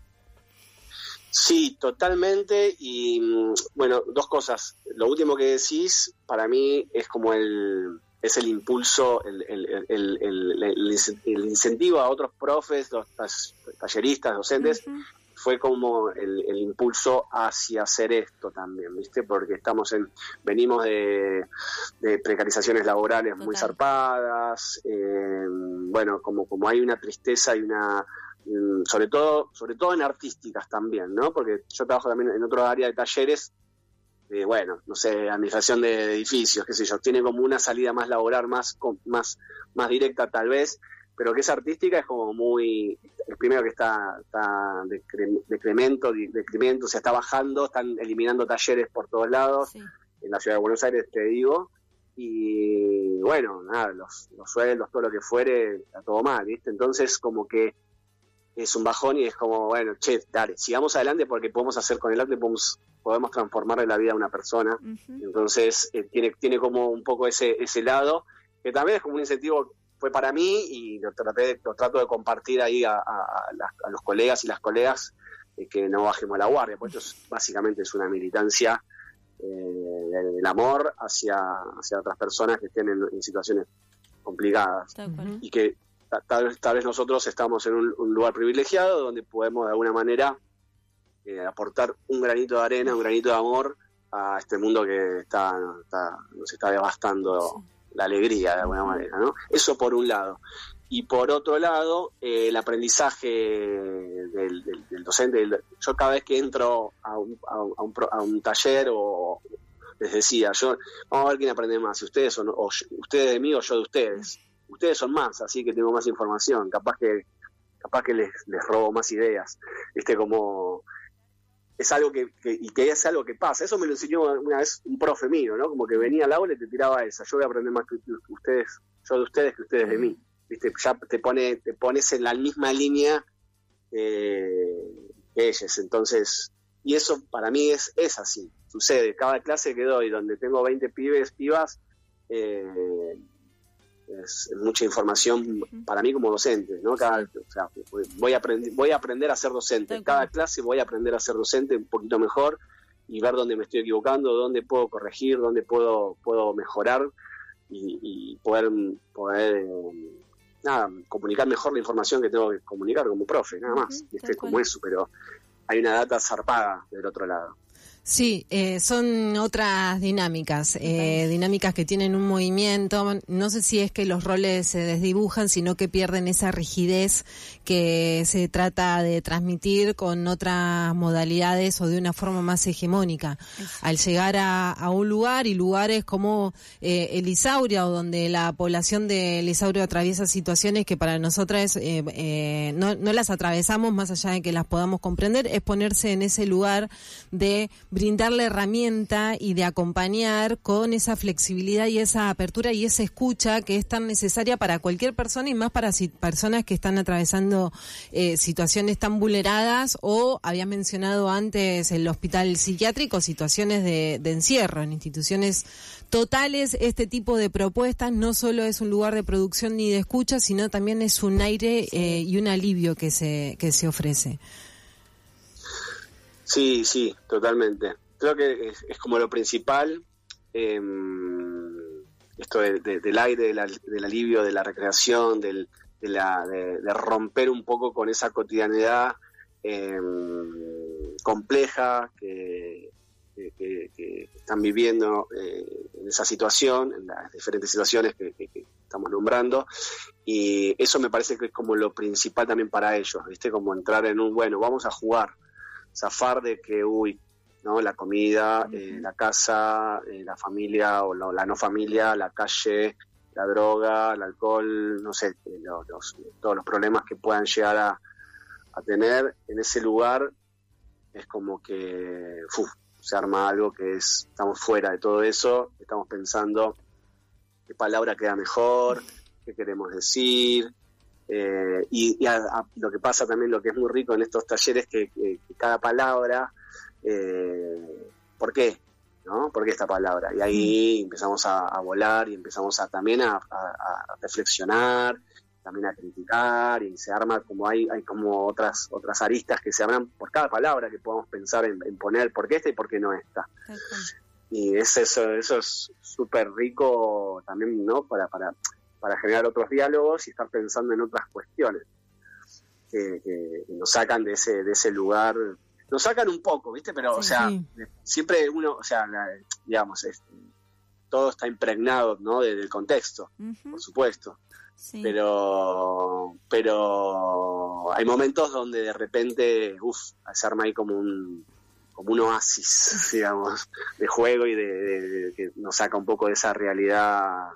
Sí, totalmente, y bueno, dos cosas. Lo último que decís, para mí, es como el es el impulso, el, el, el, el, el, el incentivo a otros profes, los talleristas, docentes, uh-huh. fue como el, el impulso hacia hacer esto también, ¿viste? Porque estamos en, venimos de, de precarizaciones laborales Total. muy zarpadas, eh, bueno, como, como hay una tristeza y una, sobre todo, sobre todo en artísticas también, ¿no? Porque yo trabajo también en otra área de talleres, eh, bueno, no sé, administración de edificios, qué sé yo, tiene como una salida más laboral, más, más, más directa tal vez, pero que esa artística es como muy, el primero que está, está decremento, decremento, o sea, está bajando, están eliminando talleres por todos lados, sí. en la ciudad de Buenos Aires te digo, y bueno, nada, los, los sueldos, todo lo que fuere, está todo mal, ¿viste? Entonces como que es un bajón y es como, bueno, che, dale, sigamos adelante porque podemos hacer con el arte, podemos, podemos transformarle la vida a una persona, uh-huh. entonces eh, tiene, tiene como un poco ese, ese lado, que también es como un incentivo, fue para mí y lo, traté, lo trato de compartir ahí a, a, a, a los colegas y las colegas, eh, que no bajemos la guardia, porque esto es, básicamente es una militancia eh, del amor hacia, hacia otras personas que estén en, en situaciones complicadas, uh-huh. y que tal vez, tal vez nosotros estamos en un, un lugar privilegiado donde podemos de alguna manera eh, aportar un granito de arena, un granito de amor a este mundo que está, está nos está devastando sí. la alegría de alguna manera, ¿no? Eso por un lado. Y por otro lado, eh, el aprendizaje del, del, del docente. Del, yo cada vez que entro a un, a un, a un, a un taller o les decía, yo vamos a ver quién aprende más, si ustedes son, o yo, ustedes de mí o yo de ustedes. Ustedes son más, así que tengo más información, capaz que capaz que les, les robo más ideas, este como es algo que, que y que es algo que pasa. Eso me lo enseñó una vez un profe mío, ¿no? Como que venía al aula y te tiraba esa, yo voy a aprender más que ustedes, yo de ustedes que ustedes de mí, viste, ya te pone te pones en la misma línea eh, que ellos, entonces, y eso para mí es es así, sucede, cada clase que doy donde tengo veinte pibes, pibas, eh, es mucha información para mí como docente, ¿no? Cada, o sea, voy a aprender, voy a aprender a ser docente. En cada clase voy a aprender a ser docente un poquito mejor y ver dónde me estoy equivocando, dónde puedo corregir, dónde puedo puedo mejorar y, y poder poder eh, nada, comunicar mejor la información que tengo que comunicar como profe, nada más. Uh-huh, ¿viste? Como eso, pero hay una data zarpada del otro lado. Sí, eh, son otras dinámicas, eh, dinámicas que tienen un movimiento. No sé si es que los roles se desdibujan, sino que pierden esa rigidez que se trata de transmitir con otras modalidades o de una forma más hegemónica. Sí. Al llegar a, a un lugar, y lugares como eh, el Isaurio, donde la población del Isaurio atraviesa situaciones que para nosotras eh, eh, no, no las atravesamos, más allá de que las podamos comprender, es ponerse en ese lugar de brindar la herramienta y de acompañar con esa flexibilidad y esa apertura y esa escucha que es tan necesaria para cualquier persona y más para si, personas que están atravesando eh, situaciones tan vulneradas o, había mencionado antes, el hospital psiquiátrico, situaciones de, de encierro en instituciones totales. Este tipo de propuestas no solo es un lugar de producción ni de escucha, sino también es un aire eh, y un alivio que se, que se ofrece. Sí, sí, totalmente. Creo que es, es como lo principal, eh, esto de, de, del aire, de la, del alivio, de la recreación, del, de, la, de, de romper un poco con esa cotidianidad eh, compleja que, que, que, que están viviendo eh, en esa situación, en las diferentes situaciones que, que, que estamos nombrando, y eso me parece que es como lo principal también para ellos, ¿viste? Como entrar en un, bueno, vamos a jugar, zafar de que, uy, ¿no? La comida, uh-huh. eh, la casa, eh, la familia o la, la no familia, la calle, la droga, el alcohol, no sé, eh, los, los, todos los problemas que puedan llegar a, a tener en ese lugar, es como que uf, se arma algo que es, estamos fuera de todo eso, estamos pensando qué palabra queda mejor, qué queremos decir. Eh, y y a, a, lo que pasa también, lo que es muy rico en estos talleres, que, que, que cada palabra, eh, ¿por qué? ¿No? ¿Por qué esta palabra? Y ahí mm. empezamos a, a volar y empezamos a también a, a, a reflexionar, también a criticar, y se arma como hay hay como otras otras aristas que se abran por cada palabra que podamos pensar en, en poner por qué esta y por qué no esta. Okay. Y es eso, eso es súper rico también, ¿no? Para, para para generar otros diálogos y estar pensando en otras cuestiones. que, que nos sacan de ese de ese lugar, nos sacan un poco, ¿viste? Pero, sí, o sea, sí. siempre uno, o sea, la, digamos, es, todo está impregnado, ¿no? De, del contexto, uh-huh. por supuesto. Sí. Pero pero hay momentos donde de repente, uff, se arma ahí como un como un oasis, digamos, de juego y de, de, de que nos saca un poco de esa realidad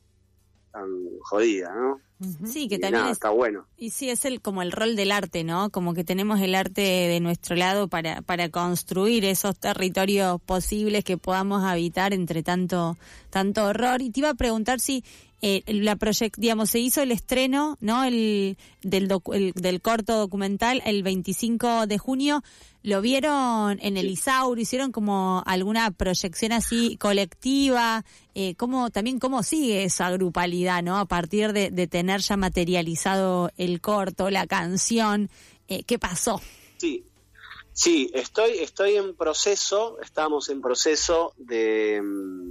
tan jodida, ¿no? Sí, que y también nada, es, está bueno. Y sí, es el como el rol del arte, ¿no? Como que tenemos el arte de nuestro lado para para construir esos territorios posibles que podamos habitar entre tanto tanto horror. Y te iba a preguntar si eh, la proyect, digamos, se hizo el estreno, ¿no? El del docu, el, del corto documental el veinticinco de junio. ¿Lo vieron en el Isauro? ¿Hicieron como alguna proyección así colectiva? Eh, ¿cómo, también cómo sigue esa grupalidad, ¿no? A partir de, de tener ya materializado el corto, la canción, eh, ¿qué pasó? Sí, sí, estoy, estoy en proceso, estamos en proceso de,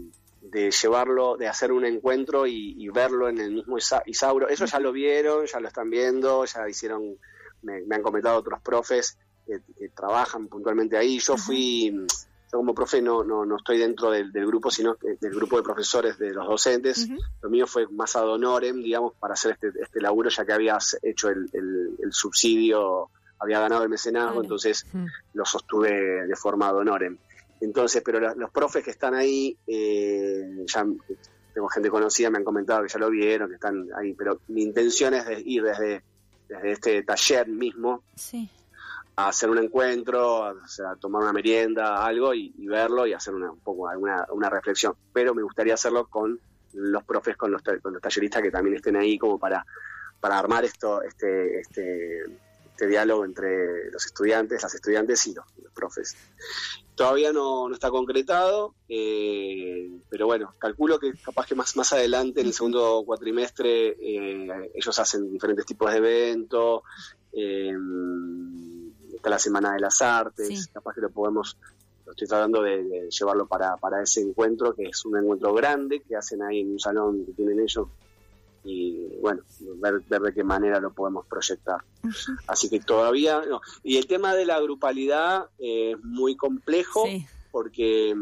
de llevarlo, de hacer un encuentro y, y verlo en el mismo Isa, Isauro. Ellos ya lo vieron, ya lo están viendo, ya hicieron, me, me han comentado otros profes que, que trabajan puntualmente ahí. Yo fui, yo como profe no no no estoy dentro del, del grupo, sino del grupo de profesores de los docentes. Uh-huh. Lo mío fue más ad honorem, digamos, para hacer este este laburo, ya que habías hecho el, el, el subsidio, había ganado el mecenazgo, vale. Entonces uh-huh. lo sostuve de forma ad honorem. Entonces, pero la, los profes que están ahí, eh, ya tengo gente conocida, me han comentado que ya lo vieron, que están ahí, pero mi intención es de ir desde, desde este taller mismo, sí, a hacer un encuentro, a, o sea, a tomar una merienda, algo, y, y verlo y hacer una, un poco alguna una reflexión. Pero me gustaría hacerlo con los profes, con los, con los talleristas que también estén ahí, como para, para armar esto, este, este, este diálogo entre los estudiantes, las estudiantes y los, los profes. Todavía no, no está concretado, eh, pero bueno, calculo que capaz que más, más adelante, en el segundo cuatrimestre, eh, ellos hacen diferentes tipos de eventos, eh, está la Semana de las Artes, sí, capaz que lo podemos, lo estoy tratando de, de llevarlo para, para ese encuentro, que es un encuentro grande que hacen ahí en un salón que tienen ellos, y bueno, ver, ver de qué manera lo podemos proyectar. Uh-huh. Así que todavía no. Y el tema de la grupalidad es eh, muy complejo, sí, porque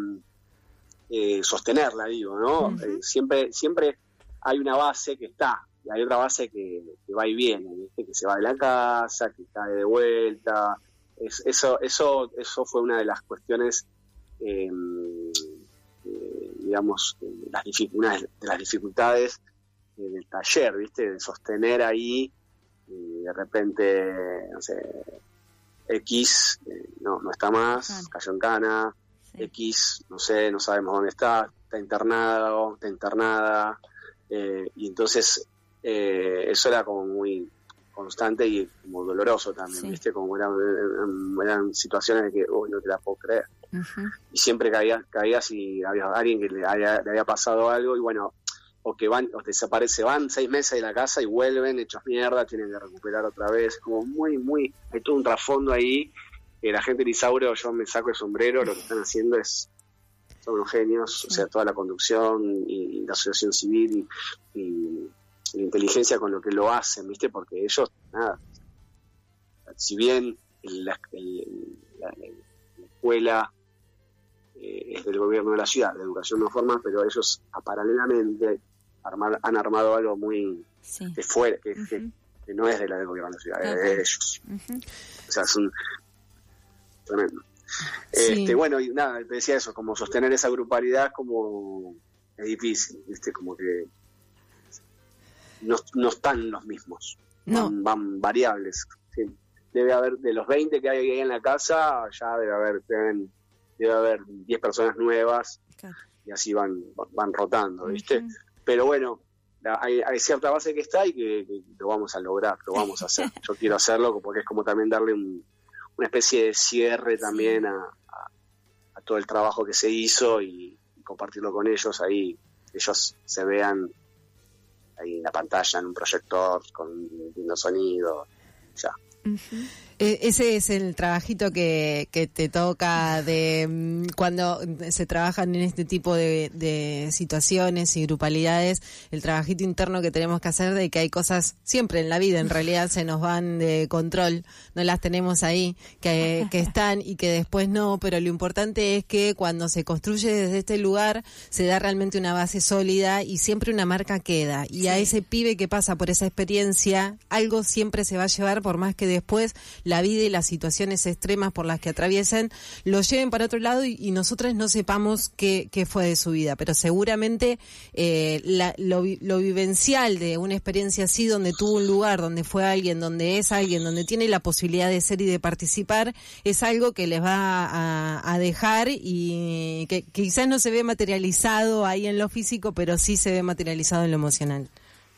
eh, sostenerla, digo, ¿no? Uh-huh. Eh, siempre siempre hay una base que está, y hay otra base que, que va y viene, ¿viste? Que se va de la casa, que cae de vuelta. Es, eso eso eso fue una de las cuestiones, eh, eh, digamos, las dific- una de las dificultades del taller, ¿viste? De sostener ahí, y de repente, no sé, X eh, no no está más, claro, cayó en cana, sí, X, no sé, no sabemos dónde está, está internado, está internada, eh, y entonces eh, eso era como muy constante y como doloroso también, sí, ¿viste? Como eran, eran, eran situaciones de que, uy, no te la puedo creer. Uh-huh. Y siempre caías, caías y había alguien que le había, le había pasado algo, y bueno, o que van, o desaparece, van seis meses de la casa y vuelven hechos mierda, tienen que recuperar otra vez, como muy, muy, hay todo un trasfondo ahí, que la gente de Isauro, yo me saco el sombrero, lo que están haciendo es, son unos genios, sí, o sea, toda la conducción y, y la asociación civil y, y la inteligencia con lo que lo hacen, ¿viste? Porque ellos, nada, si bien la, el, la, la escuela eh, es del gobierno de la ciudad, de educación no formal, pero ellos a, paralelamente armar, han armado algo muy, sí, de fuera, que, uh-huh, que, que no es de la del gobierno de la ciudad, uh-huh, es de ellos. Uh-huh. O sea, es un tremendo. Sí. Este, bueno, y nada, te decía eso, como sostener esa grupalidad como es difícil, ¿viste? Como que no, no están los mismos, no, van, van variables. Sí. Debe haber, de los veinte que hay ahí en la casa, ya debe haber, deben, debe haber diez personas nuevas, claro, y así van van rotando, ¿viste? Uh-huh. Pero bueno, la, hay, hay cierta base que está y que, que lo vamos a lograr, lo vamos a hacer. Yo quiero hacerlo porque es como también darle un, una especie de cierre también, sí, a, a, a todo el trabajo que se hizo y, y compartirlo con ellos, ahí ellos se vean ahí en la pantalla, en un proyector, con un lindo sonido, ya. Uh-huh. Eh, ese es el trabajito que, que te toca de mm, cuando se trabajan en este tipo de, de situaciones y grupalidades, el trabajito interno que tenemos que hacer de que hay cosas siempre en la vida, en realidad se nos van de control, no las tenemos ahí, que, que están y que después no, pero lo importante es que cuando se construye desde este lugar se da realmente una base sólida y siempre una marca queda. Y sí. A ese pibe que pasa por esa experiencia, algo siempre se va a llevar, por más que después la vida y las situaciones extremas por las que atraviesan lo lleven para otro lado y, y nosotras no sepamos qué, qué fue de su vida, pero seguramente eh, la, lo, lo vivencial de una experiencia así, donde tuvo un lugar, donde fue alguien, donde es alguien, donde tiene la posibilidad de ser y de participar, es algo que les va a, a dejar y que, que quizás no se ve materializado ahí en lo físico, pero sí se ve materializado en lo emocional.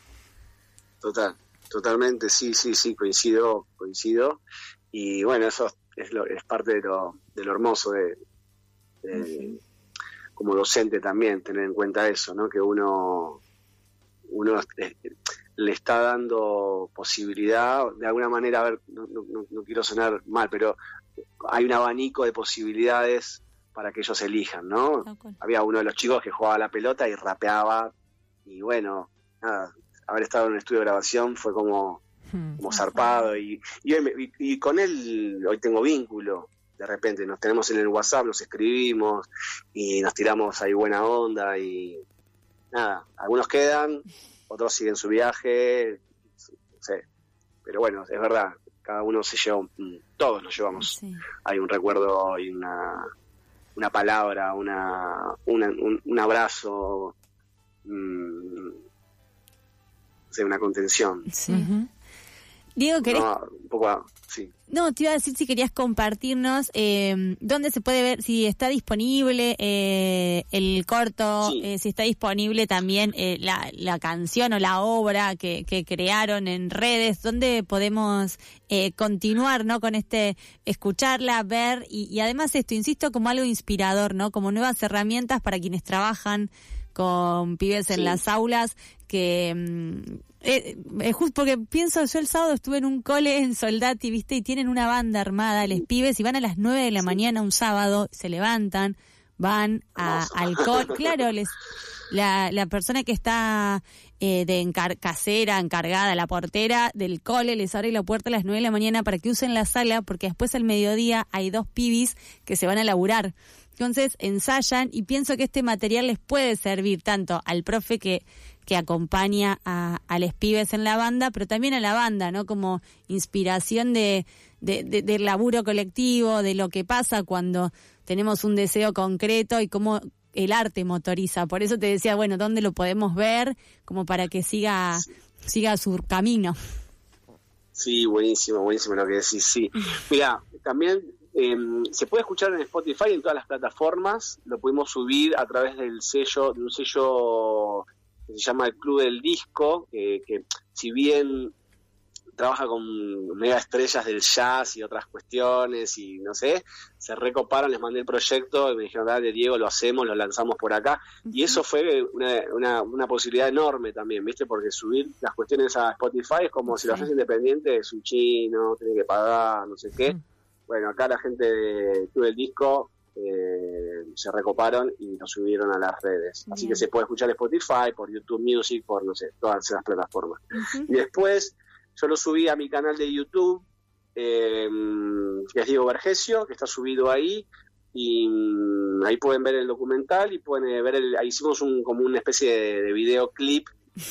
Total. Totalmente, sí, sí, sí, coincido, coincido. Y bueno, eso es, lo, es parte de lo, de lo hermoso de, de uh-huh. como docente también, tener en cuenta eso, ¿no? Que uno, uno eh, le está dando posibilidad, de alguna manera, a ver, no, no, no quiero sonar mal, pero hay un abanico de posibilidades para que ellos elijan, ¿no? Okay. Había uno de los chicos que jugaba a la pelota y rapeaba, y bueno, nada, haber estado en un estudio de grabación fue como, como zarpado y, y, y, y con él hoy tengo vínculo, de repente nos tenemos en el WhatsApp, nos escribimos y nos tiramos ahí buena onda y nada, algunos quedan, otros siguen su viaje, no sé, pero bueno, es verdad, cada uno se lleva, todos nos llevamos, sí. Hay un recuerdo y una, una palabra, una, una un, un abrazo, mmm, una contención. Sí. Uh-huh. Diego, ¿querés? No, un poco, sí. No, te iba a decir si querías compartirnos eh, dónde se puede ver, si está disponible eh, el corto, sí. eh, si está disponible también eh, la, la canción o la obra que, que crearon en redes, dónde podemos eh, continuar, ¿no? Con este, escucharla, ver y, y además esto, insisto, como algo inspirador, ¿no? Como nuevas herramientas para quienes trabajan con pibes en sí. las aulas, que eh, eh, justo porque pienso, yo el sábado estuve en un cole en Soldati, viste, y tienen una banda armada, les pibes, y van a las nueve de la sí. mañana un sábado, se levantan, van a, al cole, claro, les la, la persona que está eh, de encar- casera, encargada, la portera del cole, les abre la puerta a las nueve de la mañana para que usen la sala, porque después al mediodía hay dos pibis que se van a laburar. Entonces ensayan y pienso que este material les puede servir tanto al profe que, que acompaña a, a los pibes en la banda, pero también a la banda, ¿no? Como inspiración de, de, de, del laburo colectivo, de lo que pasa cuando tenemos un deseo concreto y cómo el arte motoriza. Por eso te decía, bueno, ¿dónde lo podemos ver? Como para que siga, siga su camino. Sí, buenísimo, buenísimo lo que decís, sí. Mira, también... Eh, se puede escuchar en Spotify, en todas las plataformas, lo pudimos subir a través del sello, de un sello que se llama el Club del Disco, eh, que si bien trabaja con mega estrellas del jazz y otras cuestiones y no sé, se recoparon, les mandé el proyecto y me dijeron, dale Diego, lo hacemos, lo lanzamos por acá, uh-huh. y eso fue una, una, una posibilidad enorme también, ¿viste? Porque subir las cuestiones a Spotify es como si lo haces independiente, es un chino, tiene que pagar, no sé qué. Uh-huh. Bueno, acá la gente de Club del Disco eh, se recoparon y lo subieron a las redes. Bien. Así que se puede escuchar en Spotify, por YouTube Music, por, no sé, todas las plataformas. Uh-huh. Y después yo lo subí a mi canal de YouTube, eh, que es Diego Vergesio, que está subido ahí. Y um, ahí pueden ver el documental y pueden ver, el, ahí hicimos un, como una especie de, de videoclip.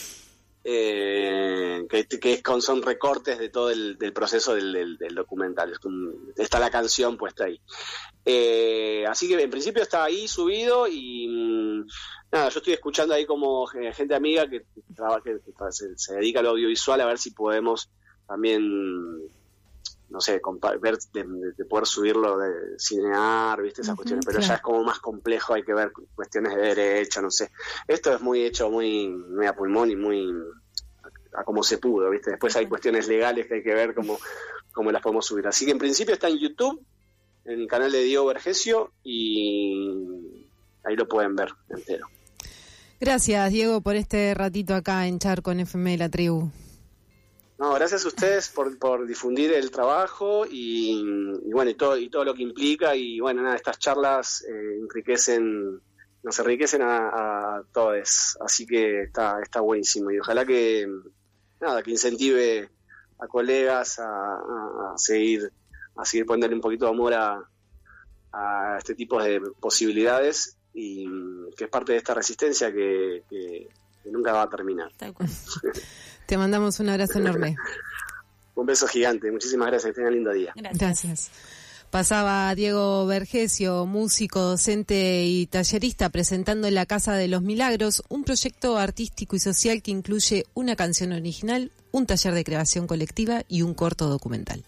Eh, que, que es con, son recortes de todo el del proceso del, del, del documental. Es un, está la canción puesta ahí. Eh, así que en principio está ahí subido y mmm, nada, yo estoy escuchando ahí como gente amiga que, que, que, que se, se dedica al audiovisual, a ver si podemos también, no sé, compa- ver de, de poder subirlo, de cinear, viste, esas uh-huh, cuestiones, pero claro. Ya es como más complejo, hay que ver cuestiones de derecho, no sé. Esto es muy hecho, muy, muy a pulmón y muy a, a como se pudo, viste. Después uh-huh. Hay cuestiones legales que hay que ver cómo, cómo las podemos subir. Así que en principio está en YouTube, en el canal de Diego Vergesio, y ahí lo pueden ver entero. Gracias, Diego, por este ratito acá en Charco en F M La Tribu. No, gracias a ustedes por, por difundir el trabajo y, y bueno, y todo, y todo lo que implica, y bueno, nada, estas charlas eh, enriquecen, nos enriquecen a, a todos, así que está, está buenísimo, y ojalá que, nada, que incentive a colegas a, a, a seguir, a seguir poniéndole un poquito de amor a, a este tipo de posibilidades, y que es parte de esta resistencia que, que, que nunca va a terminar. Te mandamos un abrazo enorme. Un beso gigante, muchísimas gracias, que tengan lindo día. Gracias. Gracias. Pasaba Diego Vergesio, músico, docente y tallerista, presentando La Casa de los Milagros, un proyecto artístico y social que incluye una canción original, un taller de creación colectiva y un corto documental.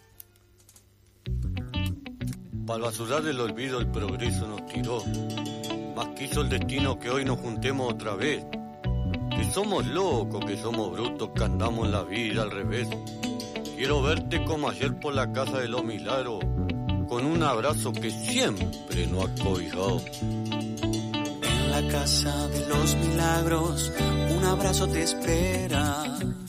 Para basurar el olvido el progreso nos tiró, más quiso el destino que hoy nos juntemos otra vez. Que somos locos, que somos brutos, que andamos en la vida al revés. Quiero verte como ayer por la Casa de los Milagros, con un abrazo que siempre nos ha cobijado. En la Casa de los Milagros, un abrazo te espera.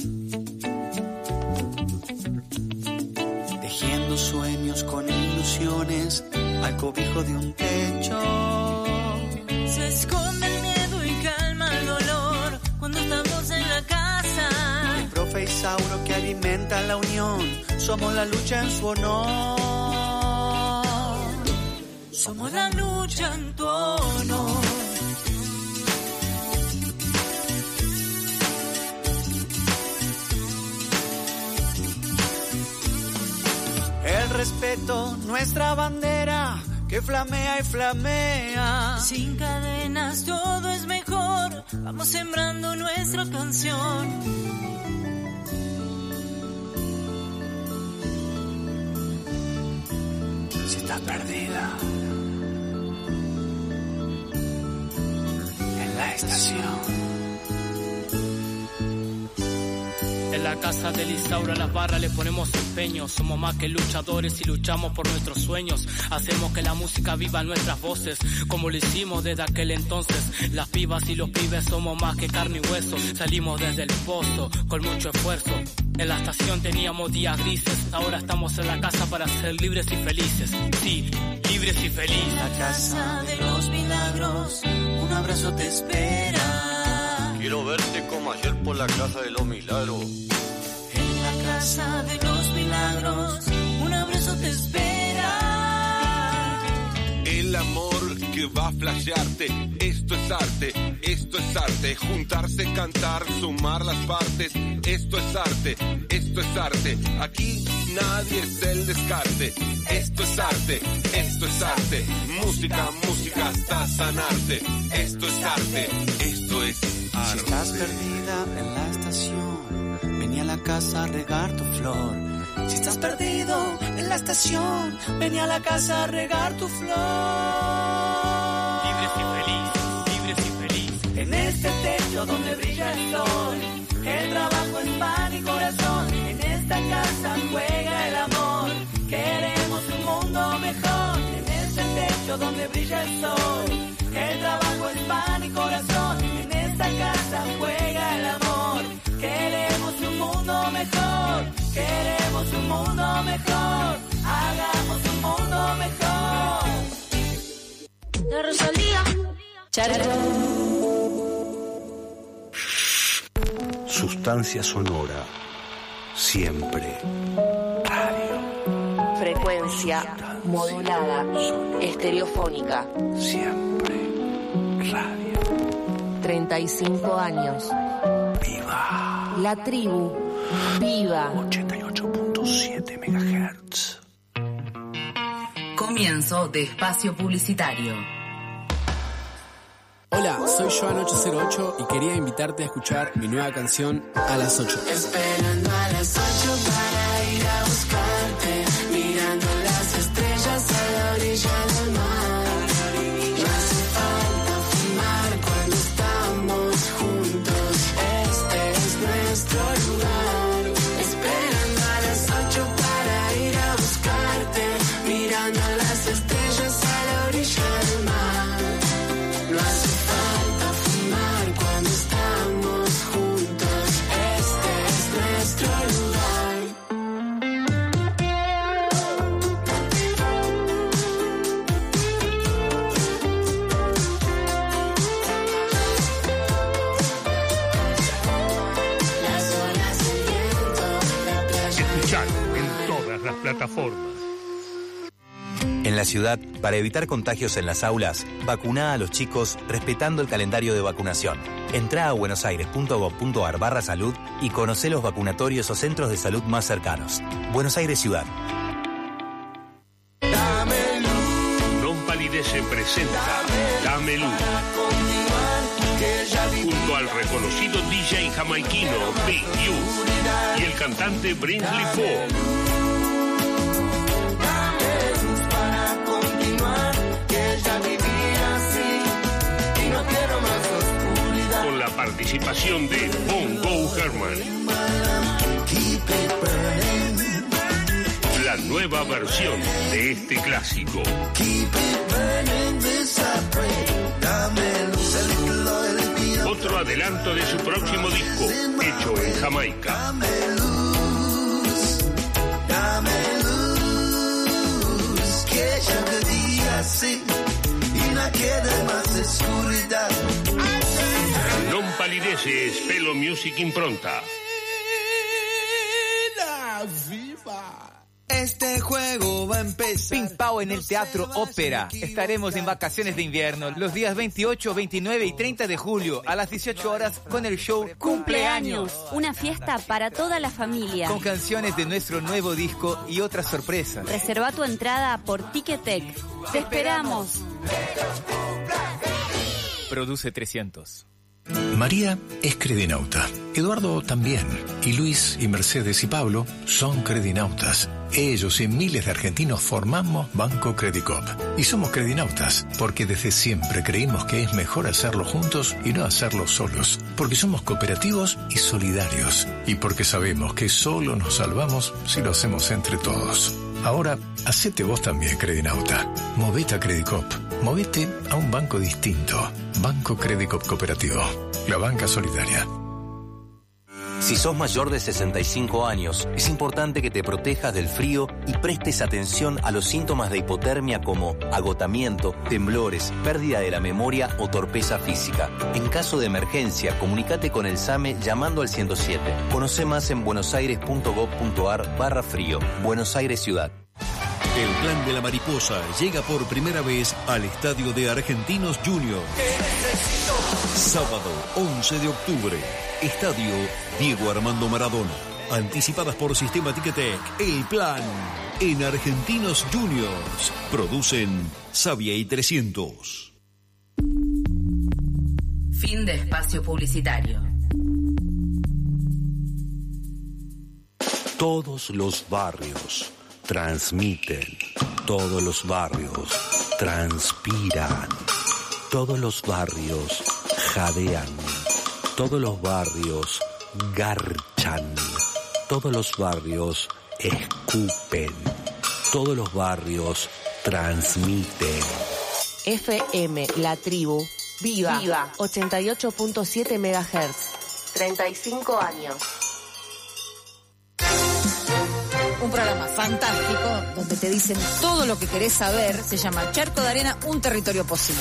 Tejiendo sueños con ilusiones al cobijo de un techo. Se esconde el miedo y calma el dolor cuando estamos en la casa. El profe Isauro que alimenta la unión, somos la lucha en su honor. Somos la lucha en tu honor. El respeto, nuestra bandera, que flamea y flamea. Sin cadenas todo es mejor, vamos sembrando nuestra canción. Si estás perdida en la estación. En la casa de Lisaura, a las barras le ponemos empeño. Somos más que luchadores y luchamos por nuestros sueños. Hacemos que la música viva en nuestras voces, como lo hicimos desde aquel entonces. Las pibas y los pibes somos más que carne y hueso. Salimos desde el pozo con mucho esfuerzo. En la estación teníamos días grises, ahora estamos en la casa para ser libres y felices. Sí, libres y felices. La Casa de los Milagros, un abrazo te espera. Quiero verte como ayer por la Casa de los Milagros. En la Casa de los Milagros, un abrazo te espera. El amor que va a flashearte, esto es arte, esto es arte. Juntarse, cantar, sumar las partes, esto es arte, esto es arte. Aquí nadie es el descarte, esto es arte, esto es arte. Música, música hasta sanarte, esto es arte, esto es arte. Si estás perdida en la estación, vení a la casa a regar tu flor. Si estás perdido en la estación, vení a la casa a regar tu flor. Libres y felices, libres y felices. En este techo donde brilla el sol, el trabajo es pan y corazón. En esta casa juega el amor, queremos un mundo mejor. En este techo donde brilla el sol, el trabajo es pan y corazón. En esta casa juega el amor, queremos un mundo mejor. Queremos un mundo mejor, hagamos un mundo mejor. La Rosalía. Charco. Sustancia sonora. Siempre. Radio. Frecuencia modulada. Estereofónica. Siempre. Radio. treinta y cinco años. Viva. La tribu. Viva. ochenta y ocho punto siete megahertz. Comienzo de espacio publicitario. Hola, soy Joan ocho cero ocho y quería invitarte a escuchar mi nueva canción A las ocho. Esperando a las ocho para ir a buscarte, mirando las estrellas a la orilla del mar. No hace falta fumar cuando estamos juntos, este es nuestro lugar. Esperando a las ocho para ir a buscarte, mirando las estrellas a la orilla del mar. No hace falta fumar cuando estamos juntos, este es nuestro lugar. plataformas. En la ciudad, para evitar contagios en las aulas, vacuná a los chicos respetando el calendario de vacunación. Entrá a buenosaires.gov.ar barra salud y conocé los vacunatorios o centros de salud más cercanos. Buenos Aires Ciudad. Non Palidece presenta Dame Luz. Junto al reconocido D J jamaiquino Big U y el cantante Brinsley Ford. Con la participación de Bongo Herman. La nueva versión de este clásico. Otro adelanto de su próximo disco, hecho en Jamaica. Non Palidece es Pelo Music Impronta. Este juego va a empezar. Ping Pao en el Teatro Ópera. Estaremos en vacaciones de invierno los días veintiocho, veintinueve y treinta de julio a las dieciocho horas con el show Cumpleaños. Una fiesta para toda la familia. Con canciones de nuestro nuevo disco y otras sorpresas. Reserva tu entrada por Ticketek. Te esperamos. Produce trescientos. María es credinauta, Eduardo también, y Luis y Mercedes y Pablo son credinautas. Ellos y miles de argentinos formamos Banco Credicop. Y somos credinautas porque desde siempre creímos que es mejor hacerlo juntos y no hacerlo solos. Porque somos cooperativos y solidarios. Y porque sabemos que solo nos salvamos si lo hacemos entre todos. Ahora, hacete vos también, credinauta. Movete a Credicop. Movete a un banco distinto. Banco Credicop Cooperativo. La banca solidaria. Si sos mayor de sesenta y cinco años, es importante que te protejas del frío y prestes atención a los síntomas de hipotermia como agotamiento, temblores, pérdida de la memoria o torpeza física. En caso de emergencia, comunícate con el SAME llamando al ciento siete. Conoce más en buenosaires.gov.ar barra frío. Buenos Aires Ciudad. El Plan de la Mariposa llega por primera vez al Estadio de Argentinos Juniors. Sábado once de octubre. Estadio Diego Armando Maradona. Anticipadas por Sistema Ticketek. El Plan en Argentinos Juniors. Producen Sabia y trescientos. Fin de espacio publicitario. Todos los barrios transmiten, todos los barrios transpiran, todos los barrios jadean, todos los barrios garchan, todos los barrios escupen, todos los barrios transmiten. F M La Tribu, Viva, Viva. ochenta y ocho punto siete megahertz. treinta y cinco años. Un programa fantástico donde te dicen todo lo que querés saber. Se llama Charco de Arena, un territorio posible.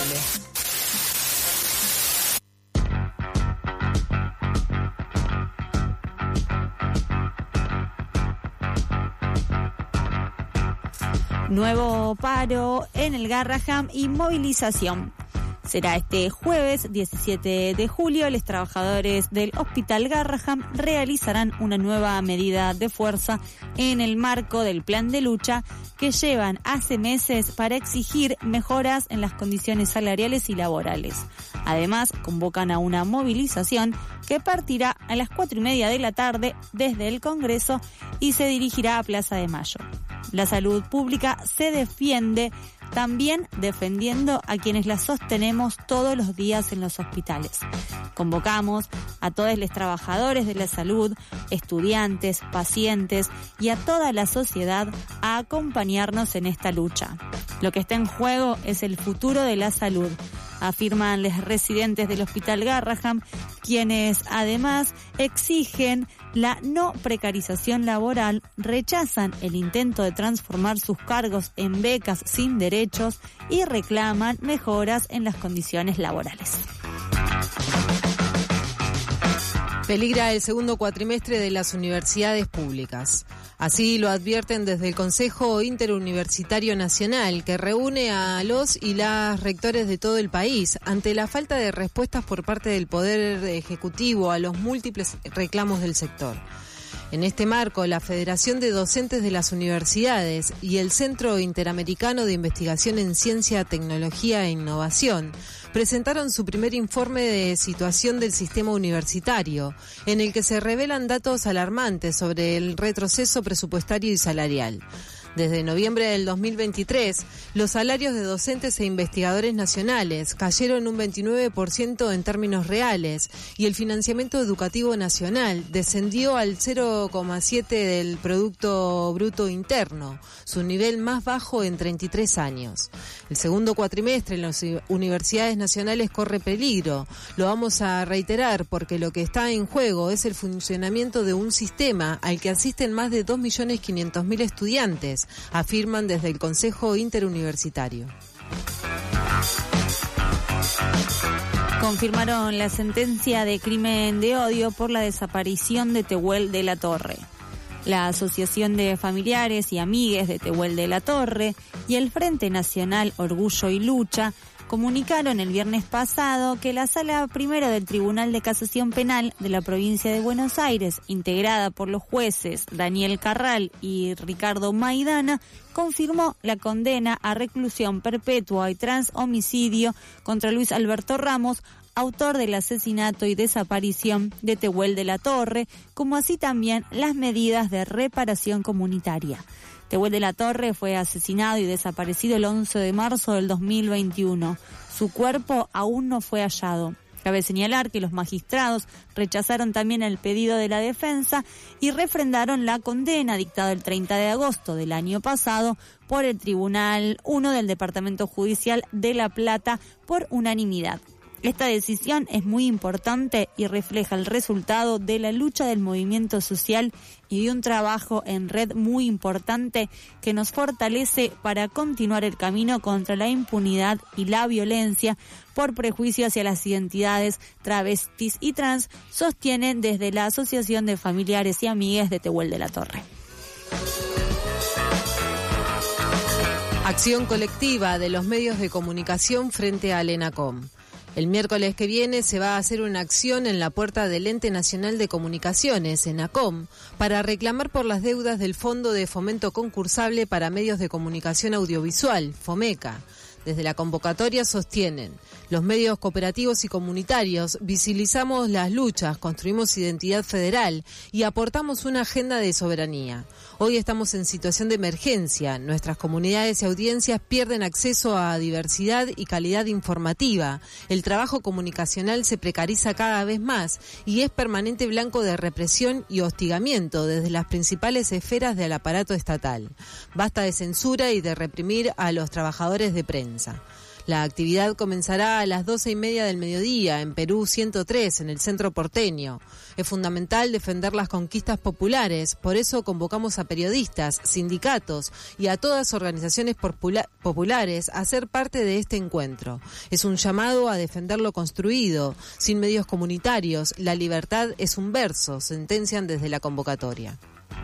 Nuevo paro en el Garraham y movilización. Será este jueves diecisiete de julio. Los trabajadores del Hospital Garraham realizarán una nueva medida de fuerza en el marco del plan de lucha que llevan hace meses para exigir mejoras en las condiciones salariales y laborales. Además, convocan a una movilización que partirá a las cuatro y media de la tarde desde el Congreso y se dirigirá a Plaza de Mayo. La salud pública se defiende, también defendiendo a quienes la sostenemos todos los días en los hospitales. Convocamos a todos los trabajadores de la salud, estudiantes, pacientes y a toda la sociedad a acompañarnos en esta lucha. Lo que está en juego es el futuro de la salud, afirman los residentes del Hospital Garraham, quienes además exigen la no precarización laboral, rechazan el intento de transformar sus cargos en becas sin derechos y reclaman mejoras en las condiciones laborales. Peligra el segundo cuatrimestre de las universidades públicas. Así lo advierten desde el Consejo Interuniversitario Nacional, que reúne a los y las rectores de todo el país ante la falta de respuestas por parte del Poder Ejecutivo a los múltiples reclamos del sector. En este marco, la Federación de Docentes de las Universidades y el Centro Interamericano de Investigación en Ciencia, Tecnología e Innovación presentaron su primer informe de situación del sistema universitario, en el que se revelan datos alarmantes sobre el retroceso presupuestario y salarial. Desde noviembre del dos mil veintitrés, los salarios de docentes e investigadores nacionales cayeron un veintinueve por ciento en términos reales y el financiamiento educativo nacional descendió al cero coma siete por ciento del Producto Bruto Interno, su nivel más bajo en treinta y tres años. El segundo cuatrimestre en las universidades nacionales corre peligro. Lo vamos a reiterar porque lo que está en juego es el funcionamiento de un sistema al que asisten más de dos millones quinientos mil estudiantes, afirman desde el Consejo Interuniversitario. Confirmaron la sentencia de crimen de odio por la desaparición de Tehuel de la Torre. La Asociación de Familiares y Amigues de Tehuel de la Torre y el Frente Nacional Orgullo y Lucha comunicaron el viernes pasado que la Sala Primera del Tribunal de Casación Penal de la provincia de Buenos Aires, integrada por los jueces Daniel Carral y Ricardo Maidana, confirmó la condena a reclusión perpetua y transhomicidio contra Luis Alberto Ramos, autor del asesinato y desaparición de Tehuel de la Torre, como así también las medidas de reparación comunitaria. Tehuel de la Torre fue asesinado y desaparecido el once de marzo del dos mil veintiuno. Su cuerpo aún no fue hallado. Cabe señalar que los magistrados rechazaron también el pedido de la defensa y refrendaron la condena dictada el treinta de agosto del año pasado por el Tribunal uno del Departamento Judicial de La Plata por unanimidad. Esta decisión es muy importante y refleja el resultado de la lucha del movimiento social y de un trabajo en red muy importante que nos fortalece para continuar el camino contra la impunidad y la violencia por prejuicio hacia las identidades travestis y trans, sostienen desde la Asociación de Familiares y Amigues de Tehuel de la Torre. Acción colectiva de los medios de comunicación frente al ENACOM. El miércoles que viene se va a hacer una acción en la puerta del Ente Nacional de Comunicaciones, ENACOM, para reclamar por las deudas del Fondo de Fomento Concursable para Medios de Comunicación Audiovisual, FOMECA. Desde la convocatoria sostienen: los medios cooperativos y comunitarios visibilizamos las luchas, construimos identidad federal y aportamos una agenda de soberanía. Hoy estamos en situación de emergencia. Nuestras comunidades y audiencias pierden acceso a diversidad y calidad informativa. El trabajo comunicacional se precariza cada vez más y es permanente blanco de represión y hostigamiento desde las principales esferas del aparato estatal. Basta de censura y de reprimir a los trabajadores de prensa. La actividad comenzará a las doce y media del mediodía en Perú ciento tres, en el centro porteño. Es fundamental defender las conquistas populares, por eso convocamos a periodistas, sindicatos y a todas organizaciones popula- populares a ser parte de este encuentro. Es un llamado a defender lo construido. Sin medios comunitarios, la libertad es un verso, sentencian desde la convocatoria.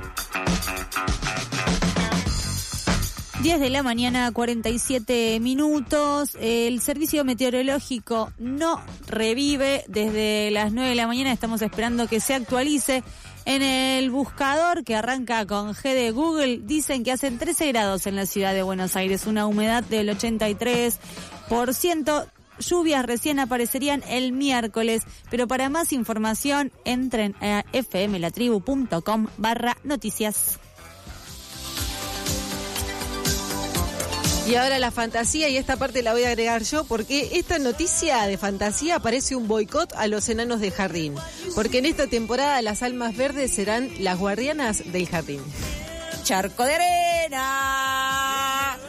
diez de la mañana, cuarenta y siete minutos. El servicio meteorológico no revive. Desde las nueve de la mañana estamos esperando que se actualice. En el buscador que arranca con G de Google dicen que hacen trece grados en la ciudad de Buenos Aires, una humedad del ochenta y tres por ciento. Lluvias recién aparecerían el miércoles, pero para más información entren a fmlatribu.com barra noticias. Y ahora la fantasía, y esta parte la voy a agregar yo, porque esta noticia de fantasía parece un boicot a los enanos de jardín. Porque en esta temporada las almas verdes serán las guardianas del jardín. ¡Charco de arena!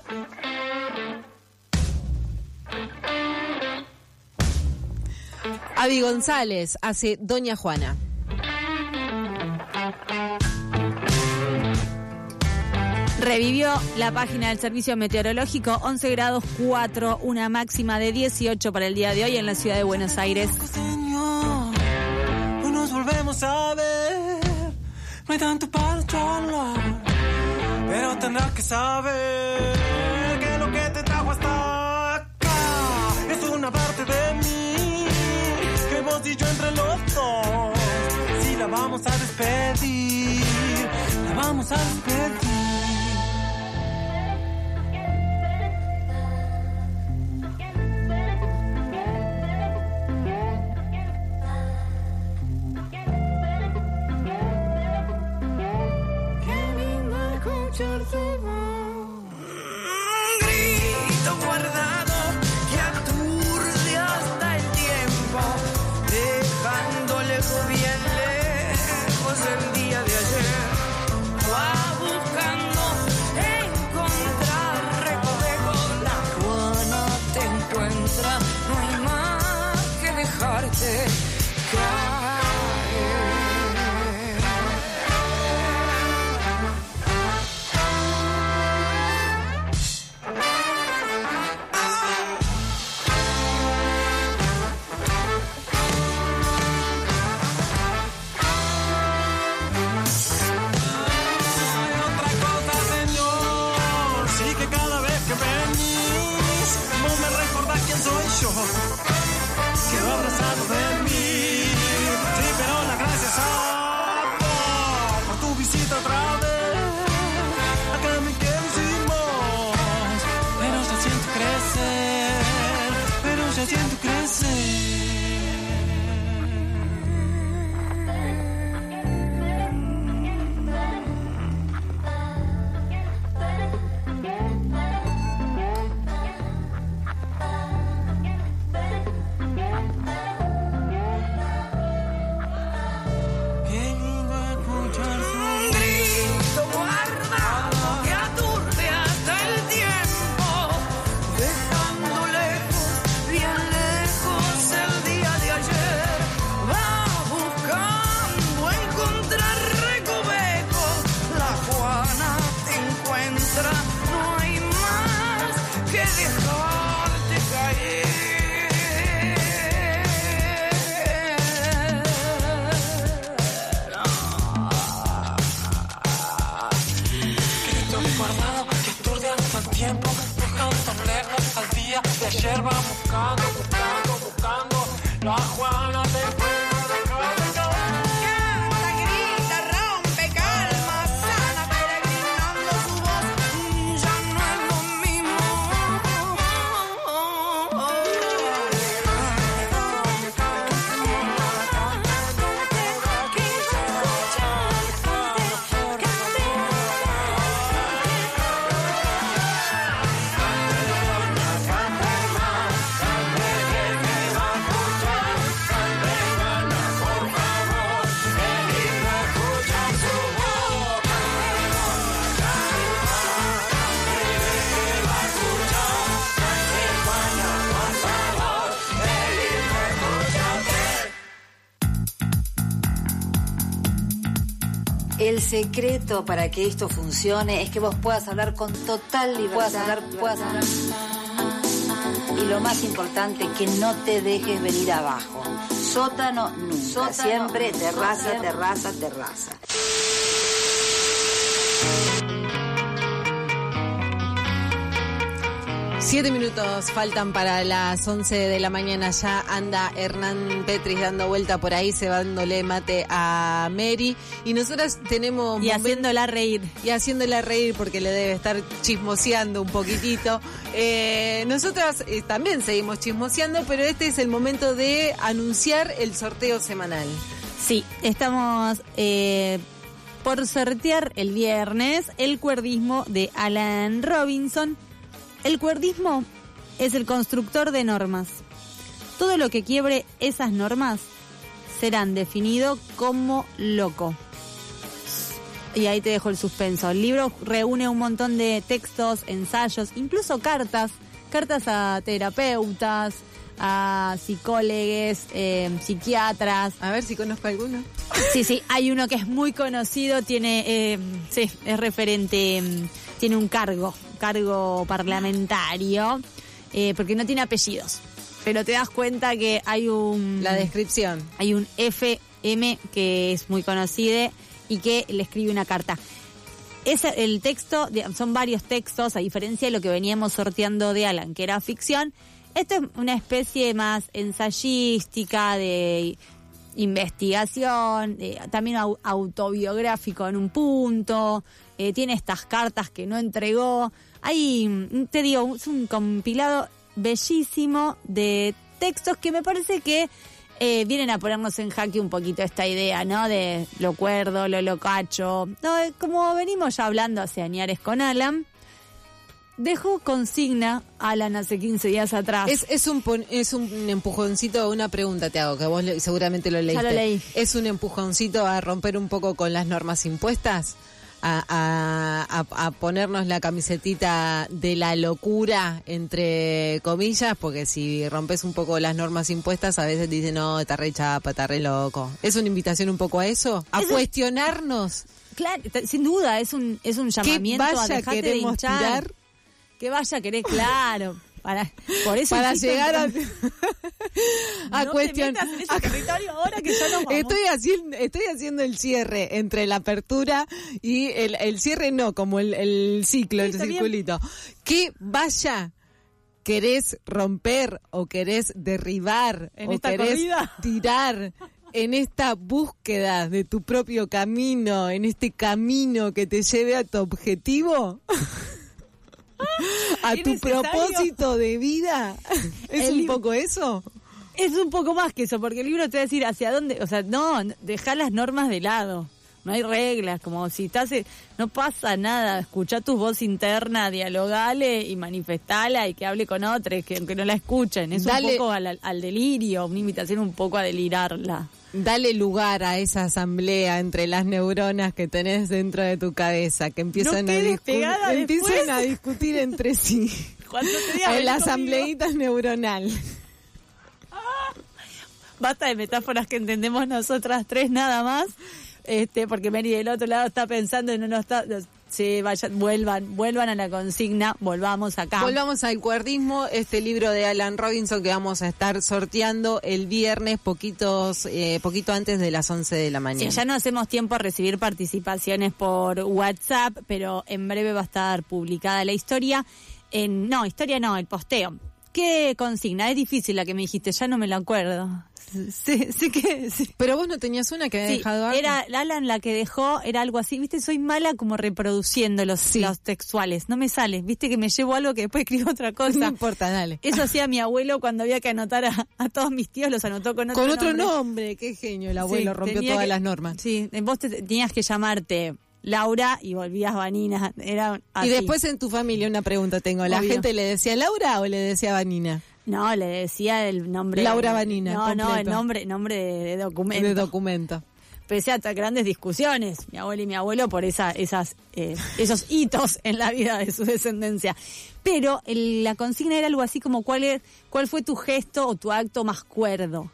Avi González hace Doña Juana. Revivió la página del Servicio Meteorológico, once grados cuatro, una máxima de dieciocho para el día de hoy en la ciudad de Buenos Aires. vamos a ver. No hay tanto para charlar, pero tendrás que saber que lo que te trajo hasta acá es una parte de mí, que vos y yo entre los dos, si la vamos a despedir, la vamos a despedir. Grito guardado que aturde hasta el tiempo, dejando lejos, bien lejos el día de ayer. Va buscando encontrar recovecos, la Juana te encuentra, no hay más que dejarte caer. Quedó abrazado de mí, sí, pero las gracias a vos por tu visita otra vez. Acá me quisimos, pero ya siento crecer, pero ya siento crecer. Ayer va buscando, buscando, buscando, la Juana te encuentra, canta, grita, rompe, calma, sana, peregrinando su voz, ya no es lo mismo. El secreto para que esto funcione es que vos puedas hablar con total libertad. Puedas hablar, puedas hablar. Y lo más importante, que no te dejes venir abajo. Sótano nunca. Sótano, siempre terraza, siempre. terraza, terraza. Siete minutos faltan para las once de la mañana. Ya anda Hernán Petris dando vuelta por ahí, cebándole mate a Mary. Y nosotras tenemos... Y haciéndola reír. Y haciéndola reír porque le debe estar chismoseando un poquitito. Eh, nosotras eh, también seguimos chismoseando, pero este es el momento de anunciar el sorteo semanal. Sí, estamos... Eh... por sortear el viernes el cuerdismo de Alan Robinson. El cuerdismo es el constructor de normas. Todo lo que quiebre esas normas serán definido como loco. Y ahí te dejo el suspenso. El libro reúne un montón de textos, ensayos, incluso cartas, cartas a terapeutas, a psicólogos, eh, psiquiatras. A ver si conozco alguno. Sí, sí, hay uno que es muy conocido, tiene, eh, sí, es referente, tiene un cargo, cargo parlamentario, eh, porque no tiene apellidos. Pero te das cuenta que hay un... La descripción. Hay un F M, que es muy conocida y que le escribe una carta. Es el texto, son varios textos, a diferencia de lo que veníamos sorteando de Alan, que era ficción. Esto es una especie más ensayística, de investigación, eh, también au- autobiográfico en un punto, eh, tiene estas cartas que no entregó. Hay, te digo, es un compilado bellísimo de textos que me parece que eh, vienen a ponernos en jaque un poquito esta idea, ¿no? De lo cuerdo, lo locacho. No, como venimos ya hablando hace añares con Alan, dejó consigna Alan hace quince días atrás. Es, es, un, pon- es un empujoncito, una pregunta te hago, que vos le- seguramente lo leíste. Ya lo leí. ¿Es un empujoncito a romper un poco con las normas impuestas? A, a, a, a ponernos la camisetita de la locura, entre comillas, porque si rompes un poco las normas impuestas, a veces dicen, no, está re chapa, está re loco. ¿Es una invitación un poco a eso? ¿A Eso- cuestionarnos? Claro, t- sin duda, es un es un llamamiento a vaya dejarte de queremos hinchar. tirar? Que vaya querés, claro. Para, por eso Para insisto en- llegar a, a no cuestionar. te metas en ese territorio ahora que ya nos vamos. Estoy haciendo, estoy haciendo el cierre entre la apertura y el, el cierre no, como el, el ciclo, Sí, el está bien. circulito. ¿Qué vaya querés romper o querés derribar En o esta querés corrida? tirar en esta búsqueda de tu propio camino, en este camino que te lleve a tu objetivo? ¿A ¿Es tu necesario? propósito de vida? ¿Es El un libro- poco eso? Es un poco más que eso, porque el libro te va a decir hacia dónde, o sea, no, deja las normas de lado. No hay reglas, como si estás, no pasa nada, escuchá tu voz interna, dialogale y manifestala y que hable con otros, que aunque no la escuchen, es Dale- un poco al, al delirio, una invitación un poco a delirarla. Dale lugar a esa asamblea entre las neuronas que tenés dentro de tu cabeza, que empiezan, No a, quedes discu- pegada empiezan después. a discutir entre sí. Cuando te diga, En vení la conmigo. asambleíta neuronal. Basta de metáforas que entendemos nosotras tres nada más, este, porque Mary del otro lado está pensando y no nos está... Sí, vayan, vuelvan, vuelvan a la consigna, volvamos acá. Volvamos al cuerdismo, este libro de Alan Robinson que vamos a estar sorteando el viernes, poquitos, eh, poquito antes de las once de la mañana. Sí, ya no hacemos tiempo a recibir participaciones por WhatsApp, pero en breve va a estar publicada la historia. En, no, historia no, el posteo. ¿Qué consigna? Es difícil la que me dijiste, ya no me la acuerdo. Sí, sí que... Sí. Pero vos no tenías una que había Sí, dejado algo. era Alan la que dejó, era algo así, viste, soy mala como reproduciendo los, los textuales, no me sale, viste que me llevo algo que después escribo otra cosa. No importa, dale. Eso hacía mi abuelo cuando había que anotar a, a todos mis tíos, los anotó con otro Con otro nombre. nombre, qué genio, el abuelo Sí, rompió tenía todas que- las normas. Sí, vos te, tenías que llamarte Laura y volvías Vanina, era así. Y después en tu familia una pregunta tengo, ¿la Obvio. gente le decía Laura o le decía Vanina? No, le decía el nombre... Laura Vanina, No, no, completo. el nombre, nombre de, de documento. De documento. Pese a grandes discusiones, mi abuelo y mi abuelo, por esa, esas, eh, esos hitos en la vida de su descendencia. Pero el- la consigna era algo así como cuál, es, cuál fue tu gesto o tu acto más cuerdo.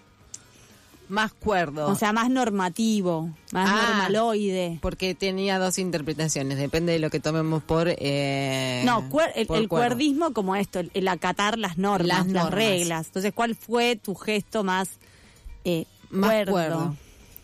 Más cuerdo. O sea, más normativo, más Ah, normaloide. Porque tenía dos interpretaciones, depende de lo que tomemos por... Eh, No, cuer- el, por el cuerdo. cuerdismo como esto, el, el acatar las normas, Las las, normas. reglas. Entonces, ¿cuál fue tu gesto más, eh, Más cuerdo? cuerdo.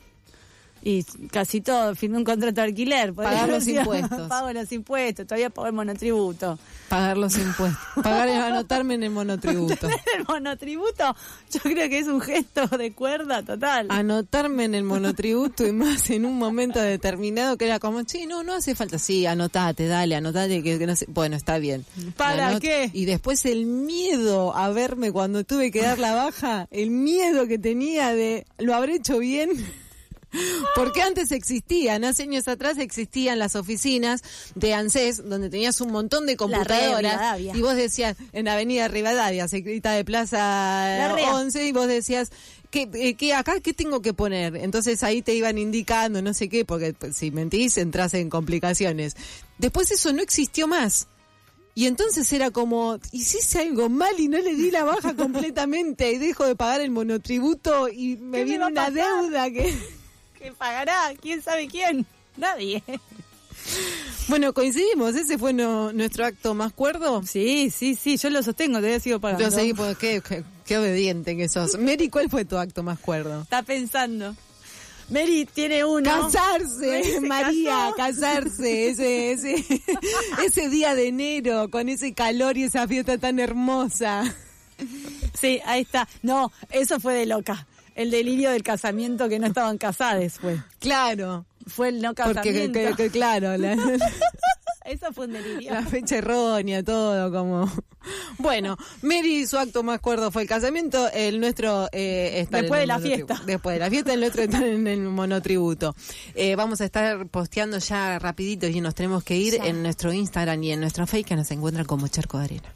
Y casi todo, firmé un contrato de alquiler. Pagar podría los decir. impuestos. Pago los impuestos, todavía pago el monotributo. Pagar los impuestos. Pagar, anotarme en el monotributo. El monotributo, yo creo que es un gesto de cuerda total. Anotarme en el monotributo y más en un momento determinado que era como, sí, no, no hace falta. Sí, anotate, dale, anotate, que, que no sé. Bueno, está bien. ¿Para Anot- qué? Y después el miedo a verme cuando tuve que dar la baja, el miedo que tenía de, ¿lo habré hecho bien? Porque antes existían, hace años atrás existían las oficinas de ANSES donde tenías un montón de computadoras Rivadavia. y vos decías, en Avenida Rivadavia, secreta de Plaza La Rea. once, y vos decías, ¿qué, eh, qué acá qué tengo que poner? Entonces ahí te iban indicando, no sé qué, porque pues, si mentís entras en complicaciones. Después eso no existió más. Y entonces era como, hiciste algo mal y no le di la baja completamente y dejo de pagar el monotributo y me ¿Qué me viene va a una pasar? deuda que... ¿Quién pagará? ¿Quién sabe quién? Nadie. Bueno, coincidimos, ese fue no- nuestro acto más cuerdo. Sí, sí, sí, yo lo sostengo, todavía sigo pagando. Lo seguí, pues, qué, qué, qué obediente que sos. Mary, ¿cuál fue tu acto más cuerdo? Está pensando. Mary tiene uno. Casarse, María, casarse. Ese, ese, ese día de enero, con ese calor y esa fiesta tan hermosa. Sí, ahí está. No, eso fue de loca. El delirio del casamiento que no estaban casadas fue. Claro. Fue el no casamiento. Porque, que, que, claro, la, eso fue un delirio. La fecha errónea, todo como... Bueno, Mary, su acto más cuerdo fue el casamiento, el nuestro... Eh, está después de la monotribu- fiesta. Después de la fiesta, el nuestro está en el monotributo. Eh, vamos a estar posteando ya rapidito y nos tenemos que ir ya. en nuestro Instagram y en nuestro Facebook, que nos encuentran como Charco de Arena.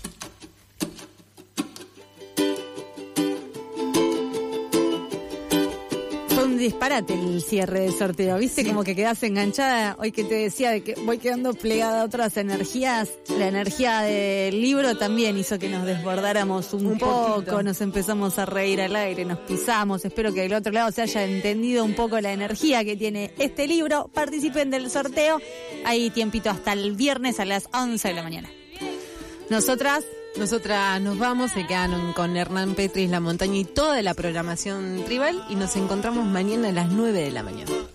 Un disparate el cierre del sorteo, ¿viste? Sí. Como que quedás enganchada. Hoy que te decía de que voy quedando plegada a otras energías, la energía del libro también hizo que nos desbordáramos un, un poco, poquito. Nos empezamos a reír al aire, nos pisamos. Espero que del otro lado se haya entendido un poco la energía que tiene este libro. Participen del sorteo. Hay tiempito hasta el viernes a las once de la mañana. Nosotras... Nosotras nos vamos, se quedan con Hernán Petris, La Montaña y toda la programación tribal y nos encontramos mañana a las nueve de la mañana.